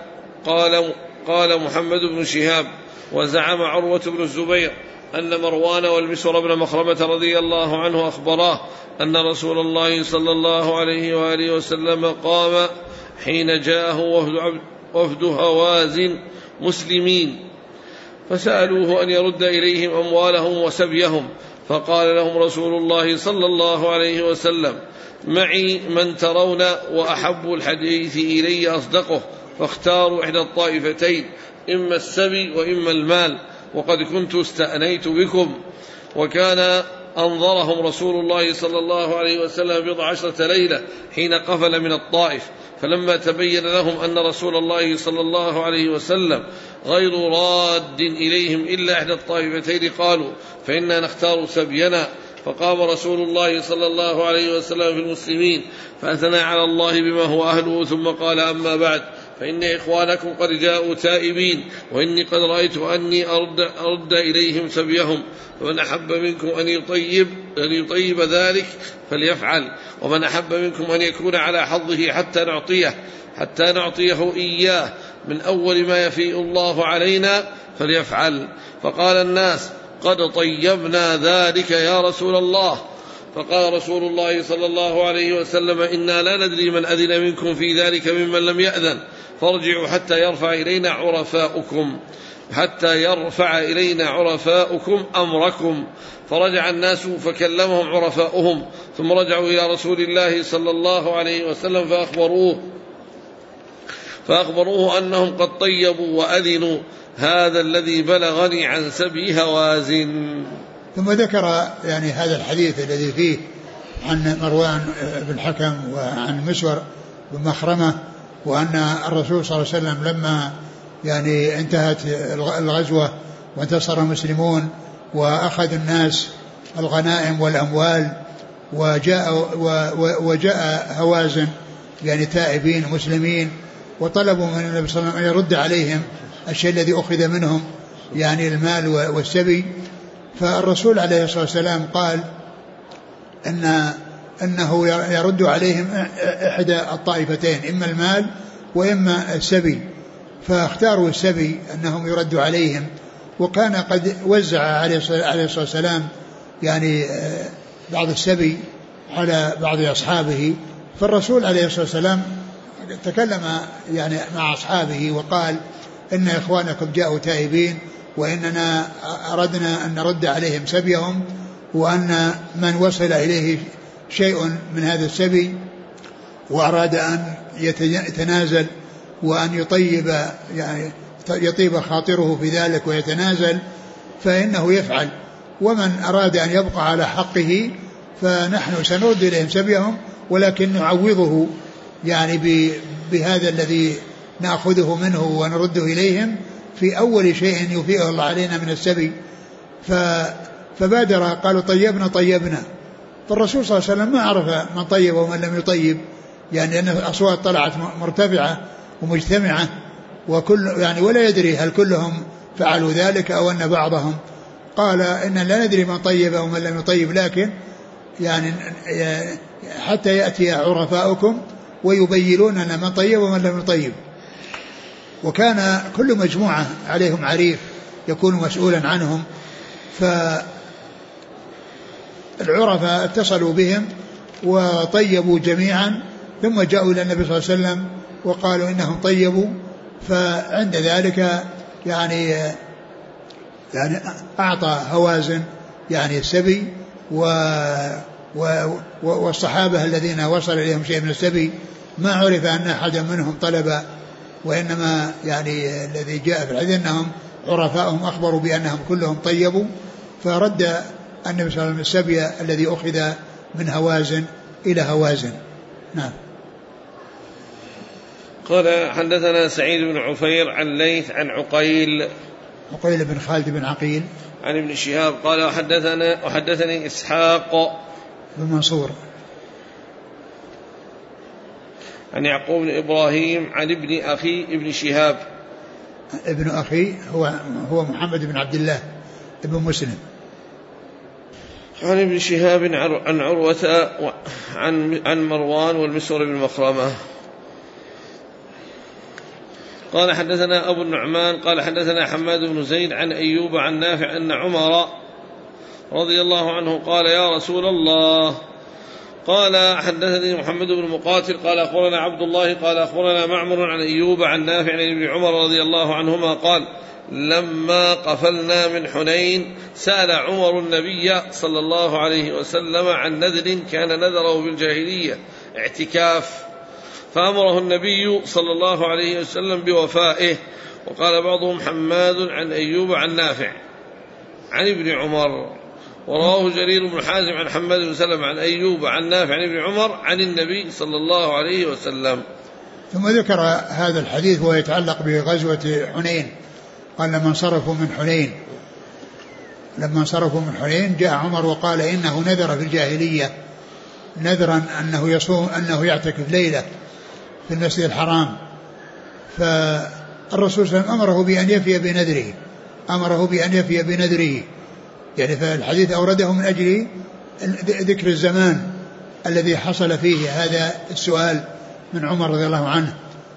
A: قال محمد بن شهاب وزعم عروة بن الزبير أن مروان والمسور بن مخرمة رضي الله عنه أخبراه أن رسول الله صلى الله عليه وآله وسلم قام حين جاءه وفد هوازن مسلمين فسألوه أن يرد إليهم أموالهم وسبيهم فقال لهم رسول الله صلى الله عليه وسلم معي من ترون وأحب الحديث إلي أصدقه فاختاروا إحدى الطائفتين إما السبي وإما المال وقد كنت استأنيت بكم. وكان أنظرهم رسول الله صلى الله عليه وسلم 10 ليلة حين قفل من الطائف فلما تبين لهم أن رسول الله صلى الله عليه وسلم غير راد إليهم إلا إحدى الطائفتين قالوا فإنا نختار سبينا. فقام رسول الله صلى الله عليه وسلم في المسلمين فأثنى على الله بما هو أهله ثم قال أما بعد فإن إخوانكم قد جاءوا تائبين وإني قد رأيت أني أرد إليهم سبيهم فمن أحب منكم أن يطيب ذلك فليفعل ومن أحب منكم أن يكون على حظه حتى نعطيه إياه من أول ما يفيء الله علينا فليفعل. فقال الناس قد طيبنا ذلك يا رسول الله. فقال رسول الله صلى الله عليه وسلم إنا لا ندري من أذن منكم في ذلك ممن لم يأذن فارجعوا حتى يرفع إلينا عرفاؤكم أمركم. فرجع الناس فكلمهم عرفاؤهم ثم رجعوا إلى رسول الله صلى الله عليه وسلم فأخبروه أنهم قد طيبوا وأذنوا هذا الذي بلغني عن سبي هوازن.
B: ثم ذكر يعني هذا الحديث الذي فيه عن مروان بن الحكم وعن مسور بن مخرمة وأن الرسول صلى الله عليه وسلم لما يعني انتهت الغزوة وانتصر المسلمون وأخذ الناس الغنائم والأموال وجاء هوازن يعني تائبين مسلمين وطلبوا من النبي صلى الله عليه وسلم أن يرد عليهم الشيء الذي أخذ منهم يعني المال والسبي. فالرسول عليه الصلاة والسلام قال أنه يرد عليهم إحدى الطائفتين إما المال وإما السبي فاختاروا السبي أنهم يردوا عليهم. وكان قد وزع عليه الصلاة والسلام يعني بعض السبي على بعض أصحابه. فالرسول عليه الصلاة والسلام تكلم يعني مع أصحابه وقال إن إخوانكم جاءوا تائبين وإننا أردنا أن نرد عليهم سبيهم وأن من وصل إليه شيء من هذا السبي وأراد أن يتنازل وأن يطيب خاطره في ذلك ويتنازل فإنه يفعل ومن أراد أن يبقى على حقه فنحن سنرد إليهم سبيهم ولكن نعوضه يعني بهذا الذي نأخذه منه ونرده إليهم في أول شيء يفيئه الله علينا من السبي. فبادر قالوا طيبنا. فالرسول صلى الله عليه وسلم ما عرف من طيب ومن لم يطيب يعني أن الأصوات طلعت مرتفعة ومجتمعة وكل يعني ولا يدري هل كلهم فعلوا ذلك أو أن بعضهم. قال إن لا ندري من طيب ومن لم يطيب لكن يعني حتى يأتي عرفاؤكم ويبينون أن من طيب ومن لم يطيب. وكان كل مجموعة عليهم عريف يكون مسؤولا عنهم، فالعرفاء اتصلوا بهم وطيبوا جميعا، ثم جاءوا إلى النبي صلى الله عليه وسلم وقالوا إنهم طيبوا. فعند ذلك يعني أعطى هوازن يعني السبي والصحابة الذين وصل إليهم شيء من السبي ما عرف أن أحدا منهم طلب، وإنما يعني الذي جاء في الحديث أنهم عرفاءهم أخبروا بأنهم كلهم طيبوا، فرد النبي صلى الله عليه وسلم السبي الذي أخذ من هوازن إلى هوازن. نعم.
A: قال حدثنا سعيد بن عفير عن ليث عن عقيل
B: بن خالد بن عقيل
A: عن ابن شهاب قال وحدثني إسحاق
B: بن منصور
A: عن يعقوب بن إبراهيم عن ابن أخي ابن شهاب.
B: ابن أخي هو محمد بن عبد الله ابن مسلم
A: عن ابن شهاب عن عروة عن مروان والمسور بن مخرمة قال حدثنا أبو النعمان قال حدثنا حماد بن زيد عن أيوب عن نافع أن عمر رضي الله عنه قال يا رسول الله. قال حدثني محمد بن مقاتل قال أخبرنا عبد الله قال أخبرنا معمر عن أيوب عن نافع عن ابن عمر رضي الله عنهما قال لما قفلنا من حنين سأل عمر النبي صلى الله عليه وسلم عن نذر كان نذره بالجاهلية اعتكاف، فأمره النبي صلى الله عليه وسلم بوفائه. وقال بعضهم حماد عن أيوب عن نافع عن ابن عمر. ورواه جرير بن حازم عن حماد بن سلمة عن أيوب عن نافع عن ابن عمر عن النبي صلى الله عليه وسلم.
B: ثم ذكر هذا الحديث وهو يتعلق بغزوة حنين. قال لما انصرفوا من حنين جاء عمر وقال إنه نذر في الجاهلية نذرا أنه يصوم أنه يعتكف ليلة في المسجد الحرام، فالرسول صلى الله عليه وسلم أمره بأن يفي بنذره يعني فالحديث أورده من أجل ذكر الزمان الذي حصل فيه هذا السؤال من عمر رضي الله عنه،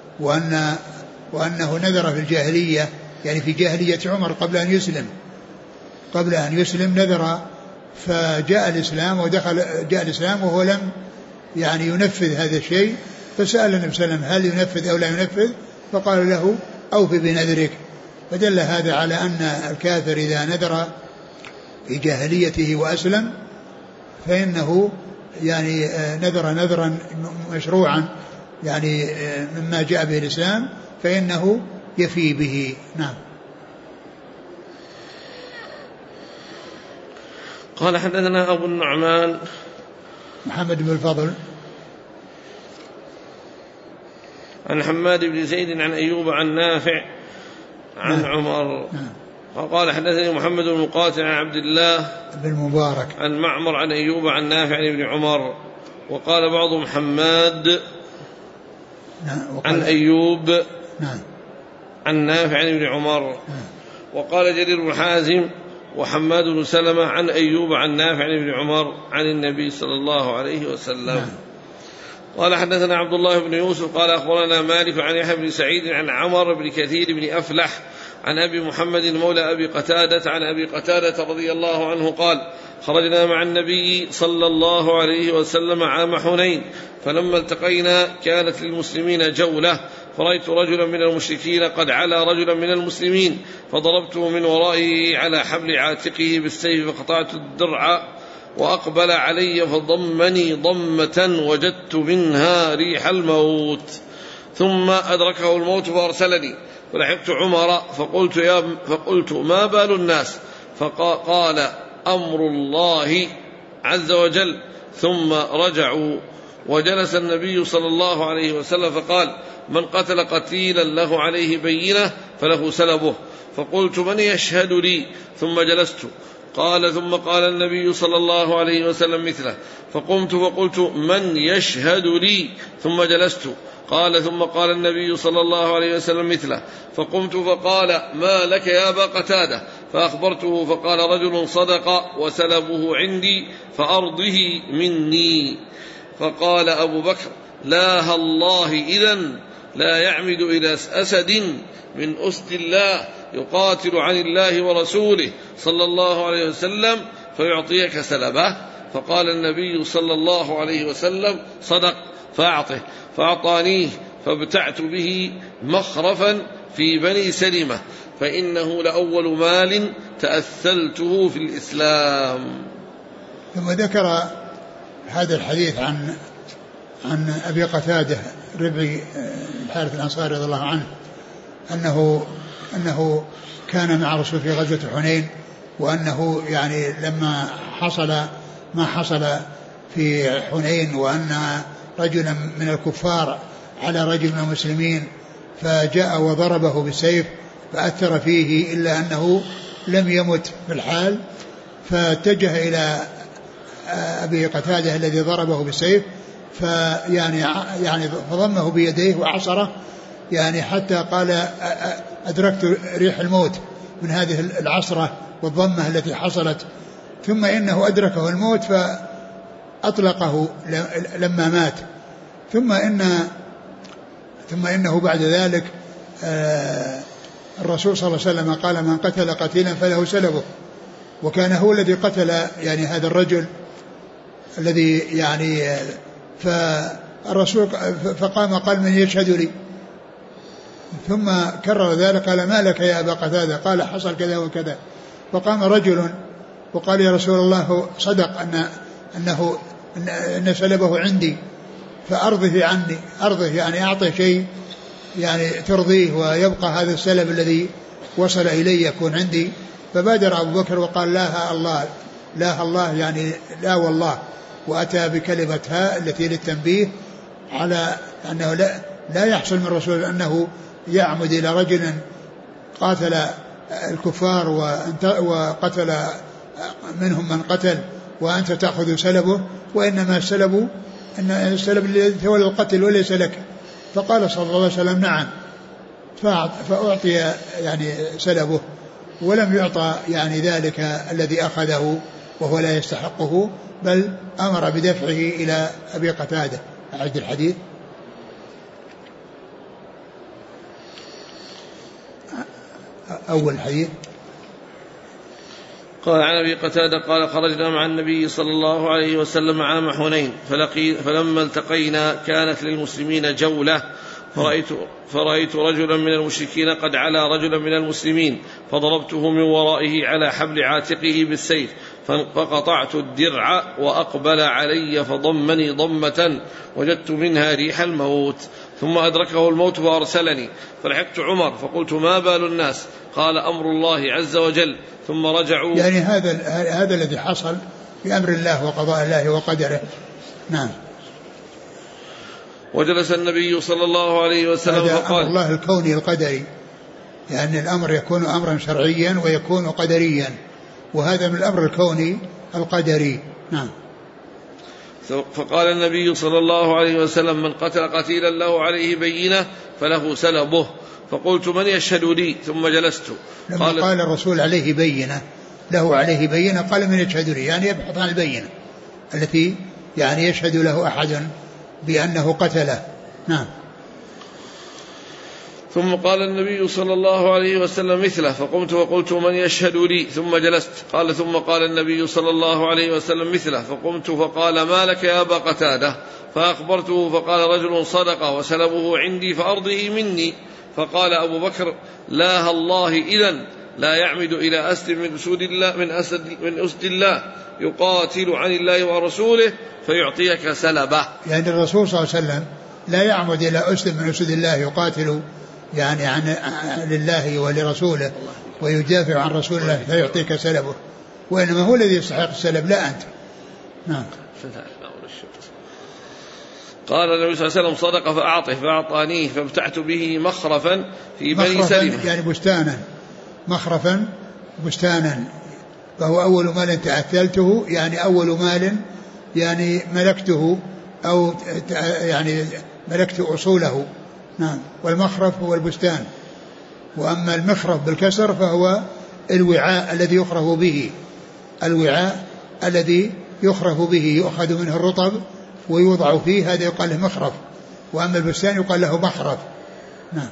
B: وأنه نذر في الجاهلية يعني في جاهلية عمر قبل أن يسلم نذر، فجاء الإسلام جاء الإسلام وهو لم يعني ينفذ هذا الشيء، فسأل النبي صلى الله عليه وسلم هل ينفذ أو لا ينفذ، فقال له أوف بنذرك. فدل هذا على أن الكافر إذا نذر في جاهليته وأسلم فإنه يعني نذرا مشروعا يعني مما جاء به الإسلام فإنه يفي به. نعم.
A: قال حدثنا أبو النعمان
B: محمد بن الفضل
A: عن حماد بن زيد عن أيوب عن نافع عن عمر. وقال حدثني محمد بن مقاتل عن عبد الله
B: بن مبارك
A: عن معمر عن أيوب عن نافع عن ابن عمر. وقال بعضهم حماد عن أيوب عن نافع عن ابن عمر. وقال جرير بن حازم وحماد بن سلمة عن أيوب عن نافع عن ابن عمر عن النبي صلى الله عليه وسلم. قال حدثنا عبد الله بن يوسف قال أخبرنا مالك عن يحيى بن سعيد عن عمر بن كثير بن أفلح عن أبي محمد مولى أبي قتادة عن أبي قتادة رضي الله عنه قال خرجنا مع النبي صلى الله عليه وسلم عام حنين، فلما التقينا كانت للمسلمين جولة، فرأيت رجلا من المشركين قد علا رجلا من المسلمين، فضربته من ورائه على حبل عاتقه بالسيف فقطعت الدرع، وأقبل علي فضمني ضمة وجدت منها ريح الموت، ثم أدركه الموت فأرسلني، فلحقت عمر فقلت ما بال الناس؟ فقال أمر الله عز وجل. ثم رجعوا، وجلس النبي صلى الله عليه وسلم فقال من قتل قتيلا له عليه بينة فله سلبه. فقلت من يشهد لي؟ ثم جلست. ثم قال النبي صلى الله عليه وسلم مثله، فقمت فقلت من يشهد لي؟ ثم جلست. ثم قال النبي صلى الله عليه وسلم مثله، فقمت فقال ما لك يا أبا قتادة؟ فأخبرته فقال رجل صدق وسلبه عندي فأرضه مني. فقال أبو بكر لا الله إذن لا يعمد إلى أسد من أسد الله يقاتل عن الله ورسوله صلى الله عليه وسلم فيعطيك سلبه. فقال النبي صلى الله عليه وسلم صدق فأعطه، فأعطانيه فابتعت به مخرفا في بني سلمة فإنه لأول مال تأثلته في الإسلام.
B: ثم ذكر هذا الحديث عن أبي قتادة ربعي الحارث الأنصاري رضي الله عنه أنه كان مع الرسول في غزوة حنين، وأنه يعني لما حصل ما حصل في حنين وأن رجلا من الكفار على رجل من المسلمين فجاء وضربه بالسيف فأثر فيه إلا أنه لم يمت بالحال، فاتجه إلى أبي قتادة الذي ضربه بالسيف يعني فضمه بيديه وعصره يعني حتى قال أدركت ريح الموت من هذه العصرة والضمة التي حصلت. ثم إنه أدركه الموت فأطلقه لما مات. ثم إنه بعد ذلك الرسول صلى الله عليه وسلم قال من قتل قتيلا فله سلبه، وكان هو الذي قتل يعني هذا الرجل الذي يعني فالرسول فقام قال من يشهد لي، ثم كرر ذلك قال ما لك يا أبا قتادة؟ قال حصل كذا وكذا. فقام رجل وقال يا رسول الله صدق أن سلبه عندي فأرضه عني، أرضه يعني أعطه شيء يعني ترضيه ويبقى هذا السلب الذي وصل إلي يكون عندي. فبادر أبو بكر وقال لا الله يعني لا والله، وأتى بكلمة هاء التي للتنبيه على أنه لا يحصل من الرسول أنه يعمد إلى رجل قاتل الكفار وقتل منهم من قتل وأنت تأخذ سلبه، وإنما السلب الذي تولى القتل وليس لك. فقال صلى الله عليه وسلم نعم، فأعطي يعني سلبه ولم يعطى يعني ذلك الذي أخذه وهو لا يستحقه، بل أمر بدفعه إلى أبي قتادة. أعد الحديث. أول حديث
A: قال عن أبي قتادة قال خرجنا مع النبي صلى الله عليه وسلم عام حنين فلما التقينا كانت للمسلمين جولة فرأيت رجلا من المشركين قد علا رجلا من المسلمين فضربته من ورائه على حبل عاتقه بالسيف فقطعت الدرع وأقبل علي فضمني ضمة وجدت منها ريح الموت، ثم أدركه الموت فأرسلني فلحقت عمر فقلت ما بال الناس؟ قال أمر الله عز وجل ثم رجعوا.
B: يعني هذا الذي حصل بأمر الله وقضاء الله وقدره. نعم.
A: وجلس النبي صلى الله عليه وسلم فقال
B: أمر الله الكوني القدري، يعني الأمر يكون أمرا شرعيا ويكون قدريا، وهذا من الأمر الكوني القدري. نعم.
A: فقال النبي صلى الله عليه وسلم من قتل قتيلا له عليه بينة فله سلبه. فقلت من يشهد لي؟ ثم جلست.
B: لما قال الرسول عليه بينة له عليه بينة قال من يشهد لي، يعني يبحث عن البينة التي يعني يشهد له أحد بأنه قتله. نعم.
A: ثم قال النبي صلى الله عليه وسلم مثله فقمت وقلت من يشهد لي؟ ثم جلست. قال ثم قال النبي صلى الله عليه وسلم مثله فقمت فقال ما لك يا أبا قتادة؟ فأخبرته فقال رجل صدق وسلبه عندي فأرضه مني. فقال أبو بكر لا الله إذن لا يعمد إلى أسد من أسود الله من أسد الله يقاتل عن الله ورسوله فيعطيك سلبه.
B: يعني الرسول صلى الله عليه وسلم لا يعمد إلى أسد من أسود الله يقاتل يعني عن لله ولرسوله ويدافع عن رسول الله فيعطيك سلبه، وإنما هو الذي يستحق السلب لا أنت. نعم.
A: قال النبي صلى الله عليه وسلم صدق فأعطه فأعطانيه فابتعت به مخرفا في بني سلمة،
B: يعني بستانا، مخرفا بستانا، فهو أول مال تأثلته، يعني أول مال يعني ملكته أو يعني ملكت أصوله. نعم. والمخرف هو البستان، وأما المخرف بالكسر فهو الوعاء الذي يخرف به، الوعاء الذي يخرف به يؤخذ منه الرطب ويوضع فيه، هذا يقال له مخرف، وأما البستان يقال له مخرف. نعم.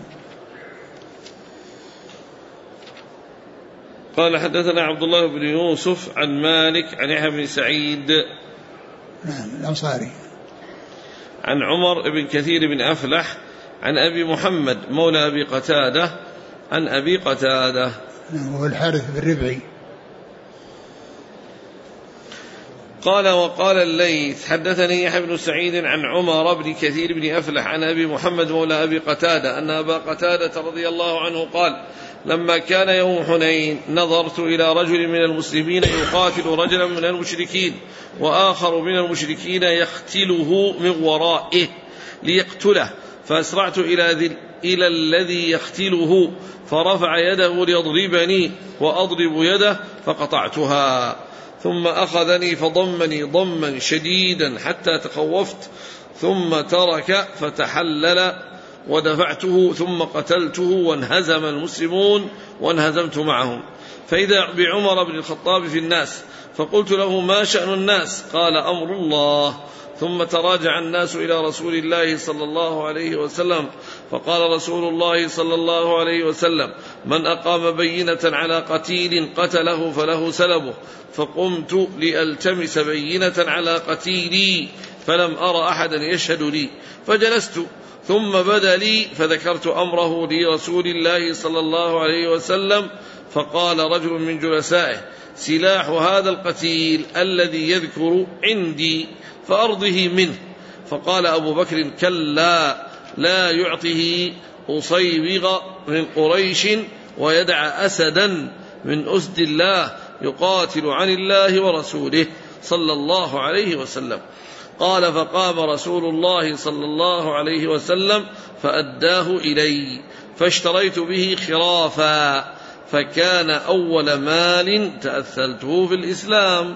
A: قال حدثنا عبد الله بن يوسف عن مالك عن يحيى بن سعيد
B: نعم الأنصاري
A: عن عمر بن كثير بن أفلح عن أبي محمد مولى أبي قتادة عن أبي قتادة
B: وهو الحارث بن ربعي.
A: قال وقال الليث حدثني يحيى بن سعيد عن عمر بن كثير بن أفلح عن أبي محمد مولى أبي قتادة أن أبا قتادة رضي الله عنه قال لما كان يوم حنين نظرت إلى رجل من المسلمين يقاتل رجلا من المشركين وآخر من المشركين يختله من ورائه ليقتله، فأسرعت إلى الذي يختله فرفع يده ليضربني وأضرب يده فقطعتها، ثم أخذني فضمني ضما شديدا حتى تخوفت، ثم ترك فتحلل ودفعته ثم قتلته وانهزم المسلمون وانهزمت معهم، فإذا بعمر بن الخطاب في الناس فقلت له ما شأن الناس؟ قال أمر الله. ثم تراجع الناس إلى رسول الله صلى الله عليه وسلم فقال رسول الله صلى الله عليه وسلم من أقام بينة على قتيل قتله فله سلبه، فقمت لألتمس بينة على قتيلي فلم أرى أحدا يشهد لي، فجلست ثم بدا لي فذكرت أمره لرسول الله صلى الله عليه وسلم، فقال رجل من جلسائه سلاح هذا القتيل الذي يذكر عندي فأرضه منه، فقال أبو بكر كلا لا يعطه أصيبغ من قريش ويدع أسدا من أسد الله يقاتل عن الله ورسوله صلى الله عليه وسلم. قال فقام رسول الله صلى الله عليه وسلم فأداه إلي فاشتريت به خرافا، فكان أول مال تأثلته في الإسلام.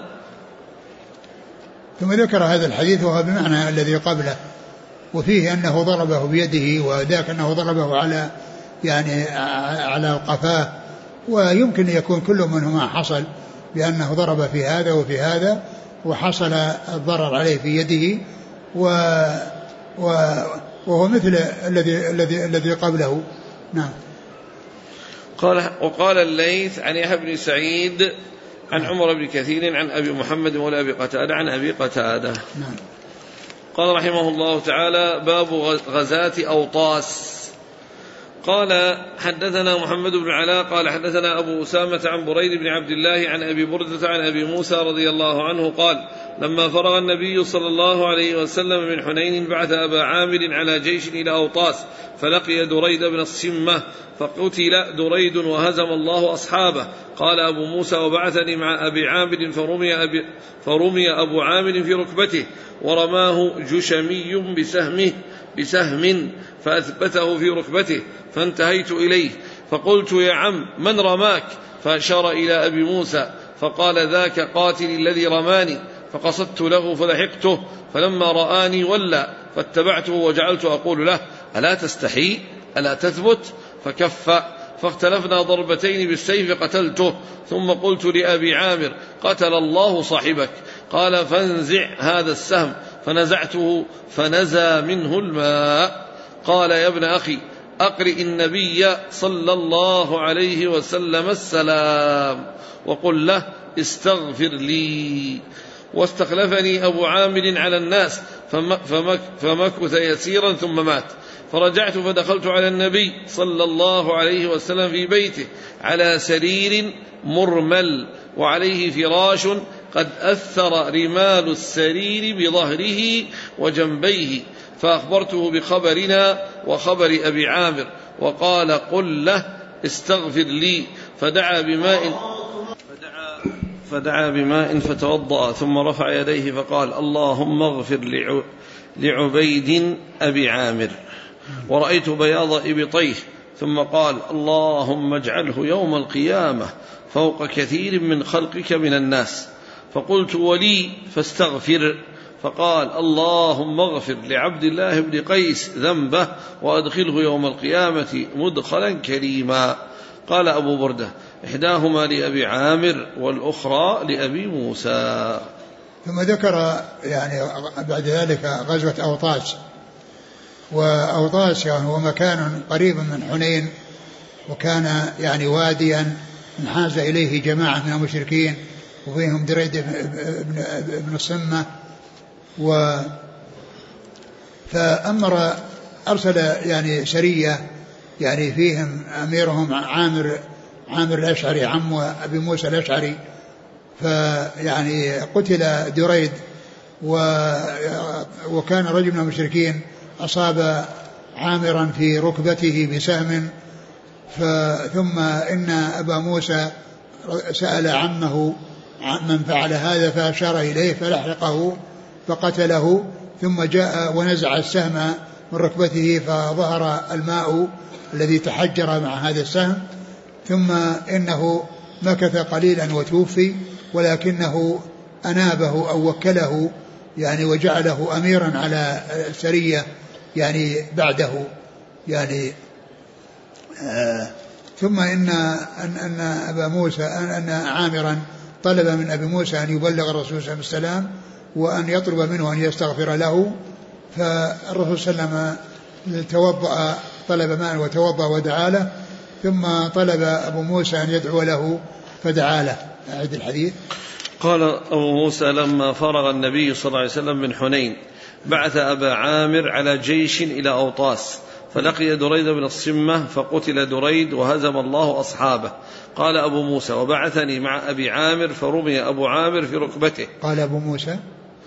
B: ثم ذكر هذا الحديث وهو بمعنى الذي قبله، وفيه أنه ضربه بيده وذاك أنه ضربه على على القفاه، ويمكن يكون كل منهما حصل بأنه ضرب في هذا وفي هذا وحصل الضرر عليه في يده وهو مثل الذي قبله. نعم.
A: وقال الليث عن يحيى بن سعيد عن عمر بن كثير عن أبي محمد مولى أبي قتادة عن أبي قتادة.
B: نعم.
A: قال رحمه الله تعالى باب غزاة أوطاس. قال حدثنا محمد بن علاء قال حدثنا أبو أسامة عن بريد بن عبد الله عن أبي بردة عن أبي موسى رضي الله عنه قال لما فرغ النبي صلى الله عليه وسلم من حنين بعث أبا عامر على جيش إلى أوطاس فلقي دريد بن الصمة فقتل دريد وهزم الله أصحابه. قال أبو موسى وبعثني مع أبي عامر فرمي أبو عامر في ركبته ورماه جشمي بسهم فأثبته في ركبته فانتهيت إليه فقلت يا عم من رماك؟ فأشار إلى أبي موسى فقال ذاك قاتل الذي رماني، فقصدت له فلحقته فلما رآني ولى فاتبعته وجعلت أقول له ألا تستحي ألا تثبت؟ فكف، فاختلفنا ضربتين بالسيف قتلته، ثم قلت لأبي عامر قتل الله صاحبك، قال فانزع هذا السهم، فنزعته فنزى منه الماء. قال يا ابن أخي أقرئ النبي صلى الله عليه وسلم السلام وقل له استغفر لي. واستخلفني أبو عامر على الناس فمكث يسيرا ثم مات، فرجعت فدخلت على النبي صلى الله عليه وسلم في بيته على سرير مرمل وعليه فراش قد أثر رمال السرير بظهره وجنبيه، فأخبرته بخبرنا وخبر أبي عامر وقال قل له استغفر لي، فدعا بماء فتوضأ ثم رفع يديه فقال اللهم اغفر لعبيد أبي عامر، ورأيت بياض إبطيه، ثم قال اللهم اجعله يوم القيامة فوق كثير من خلقك من الناس، فقلت ولي فاستغفر، فقال اللهم اغفر لعبد الله بن قيس ذنبه وأدخله يوم القيامة مدخلا كريما. قال أبو بردة إحداهما لأبي عامر والأخرى لأبي موسى.
B: ثم ذكر بعد ذلك غزوة أوطاس، وأوطاس هو مكان قريب من حنين، وكان يعني واديا انحاز إليه جماعة من المشركين وفيهم دريد بن الصمة. فأمر أرسل يعني سرية يعني فيهم أميرهم عامر الأشعري عم أبي موسى الأشعري، فيعني قتل دريد، وكان رجل من المشركين أصاب عامرا في ركبته بسهم، ثم إن أبا موسى سأل عمه من فعل هذا فأشار إليه فلحقه فقتله، ثم جاء ونزع السهم من ركبته فظهر الماء الذي تحجر مع هذا السهم، ثم إنه مكث قليلا وتوفي، ولكنه أنابه أو وكله يعني وجعله أميرا على السرية يعني بعده يعني. ثم إن أبا موسى أن عامرا طلب من أبي موسى أن يبلغ الرسول صلى الله عليه وسلم وأن يطلب منه أن يستغفر له، فالرسول صلى الله عليه وسلم توضأ، طلب ماء وتوضأ ودعا له، ثم طلب أبو موسى أن يدعو له فدعا له. أعد الحديث.
A: قال أبو موسى لما فرغ النبي صلى الله عليه وسلم من حنين بعث أبا عامر على جيش إلى أوطاس، فلقي دريد بن الصمة فقتل دريد وهزم الله أصحابه. قال أبو موسى وبعثني مع أبي عامر فرمي أبو عامر في ركبته.
B: قال أبو موسى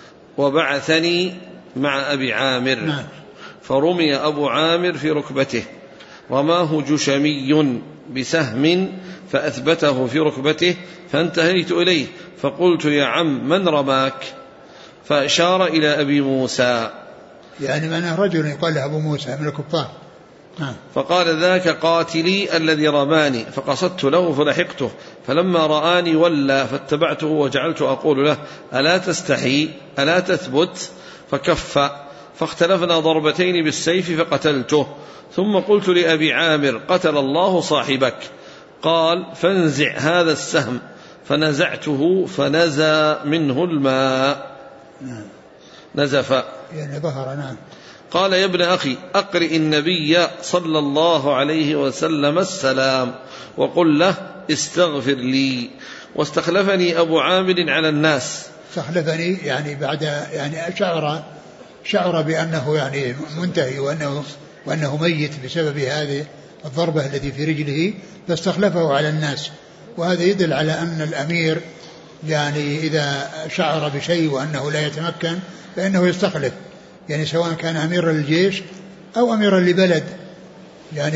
A: وبعثني مع أبي عامر فرمي أبو عامر في ركبته، رماه جشمي بسهم فأثبته في ركبته، فانتهيت إليه فقلت يا عم من رماك؟ فأشار إلى أبي موسى،
B: يعني معناه رجل يقال له أبو موسى من الكفار.
A: فقال ذاك قاتلي الذي رماني، فقصدت له فلحقته، فلما رآني ولى فاتبعته وجعلت أقول له ألا تستحي ألا تثبت؟ فكف، فاختلفنا ضربتين بالسيف فقتلته، ثم قلت لأبي عامر قتل الله صاحبك. قال فانزع هذا السهم، فنزعته فنزى منه الماء نزف
B: يعني ظهر. نعم.
A: قال يا ابن أخي أقرئ النبي صلى الله عليه وسلم السلام وقل له استغفر لي. واستخلفني أبو عامر على الناس.
B: استخلفني يعني بعد يعني شعر بأنه يعني منتهي وأنه ميت بسبب هذه الضربة التي في رجله، فاستخلفه على الناس. وهذا يدل على أن الأمير يعني إذا شعر بشيء وأنه لا يتمكن فإنه يستخلف، يعني سواء كان أميرا للجيش أو أميرا لبلد يعني.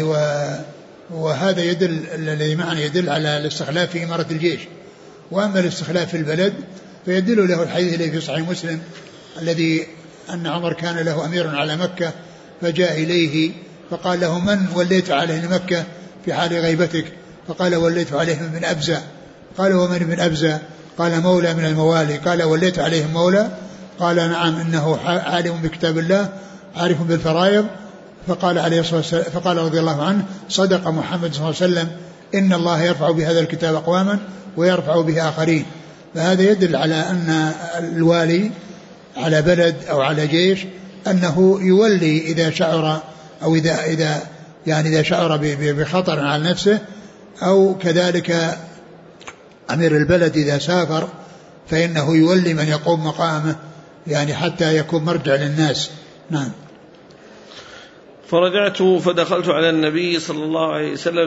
B: وهذا يدل الذي معنا يدل على الاستخلاف في إمارة الجيش. وأما الاستخلاف في البلد فيدل له الحديث الذي في صحيح مسلم الذي أن عمر كان له أمير على مكة فجاء إليه فقال له من وليت عليه مكة في حال غيبتك؟ فقال وليت عليهم من أبزة. قال ومن من أبزة؟ قال مولى من الموالي. قال وليت عليهم مولى؟ قال نعم إنه عالم بكتاب الله عارف بالفرائض. فقال عليه الصلاة والسلام فقال رضي الله عنه صدق محمد صلى الله عليه وسلم إن الله يرفع بهذا الكتاب أقواما ويرفع به آخرين. فهذا يدل على أن الوالي على بلد أو على جيش أنه يولي إذا شعر أو إذا شعر بخطر على نفسه، أو كذلك أمير البلد إذا سافر فإنه يولي من يقوم مقامه يعني حتى يكون مرجع للناس. نعم.
A: فرجعت فدخلت على النبي صلى الله عليه وسلم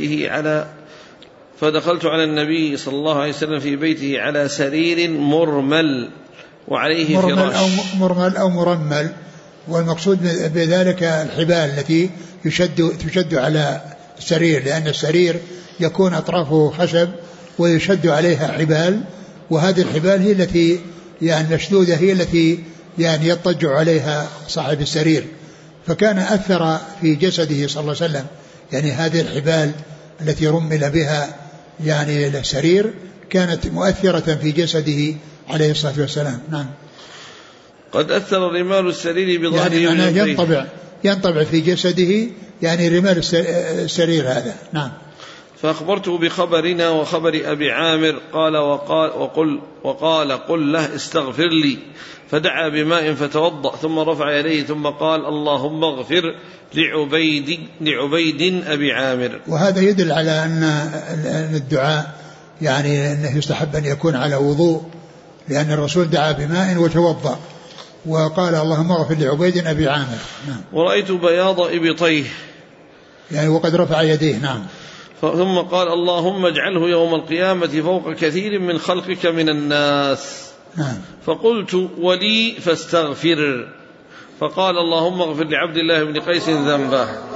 A: في بيته على سرير مرمل وعليه فراش.
B: مرمل أو مرمل، والمقصود بذلك الحبال التي تشد على السرير، لأن السرير يكون أطرافه خشب ويشد عليها حبال، وهذه الحبال هي التي يعني مشدودة هي التي يعني يضطجع عليها صاحب السرير. فكان أثر في جسده صلى الله عليه وسلم يعني هذه الحبال التي رمل بها يعني السرير كانت مؤثرة في جسده عليه الصلاة والسلام. نعم.
A: قد أثر رمال السرير بظهره
B: يعني ينطبع في جسده يعني رمال السرير هذا. نعم.
A: فأخبرته بخبرنا وخبر أبي عامر قال قل له استغفر لي، فدعا بماء فتوضأ ثم رفع يديه ثم قال اللهم اغفر لعبيد أبي عامر.
B: وهذا يدل على أن الدعاء يعني أنه يستحب أن يكون على وضوء، لأن الرسول دعا بماء وتوضأ وقال اللهم اغفر لعبيد أبي عامر. نعم.
A: ورأيت بياض إبطيه
B: يعني وقد رفع يديه. نعم.
A: ثم قال اللهم اجعله يوم القيامة فوق كثير من خلقك من الناس.
B: نعم.
A: فقلت ولي فاستغفر، فقال اللهم اغفر لعبد الله بن قيس ذنبه.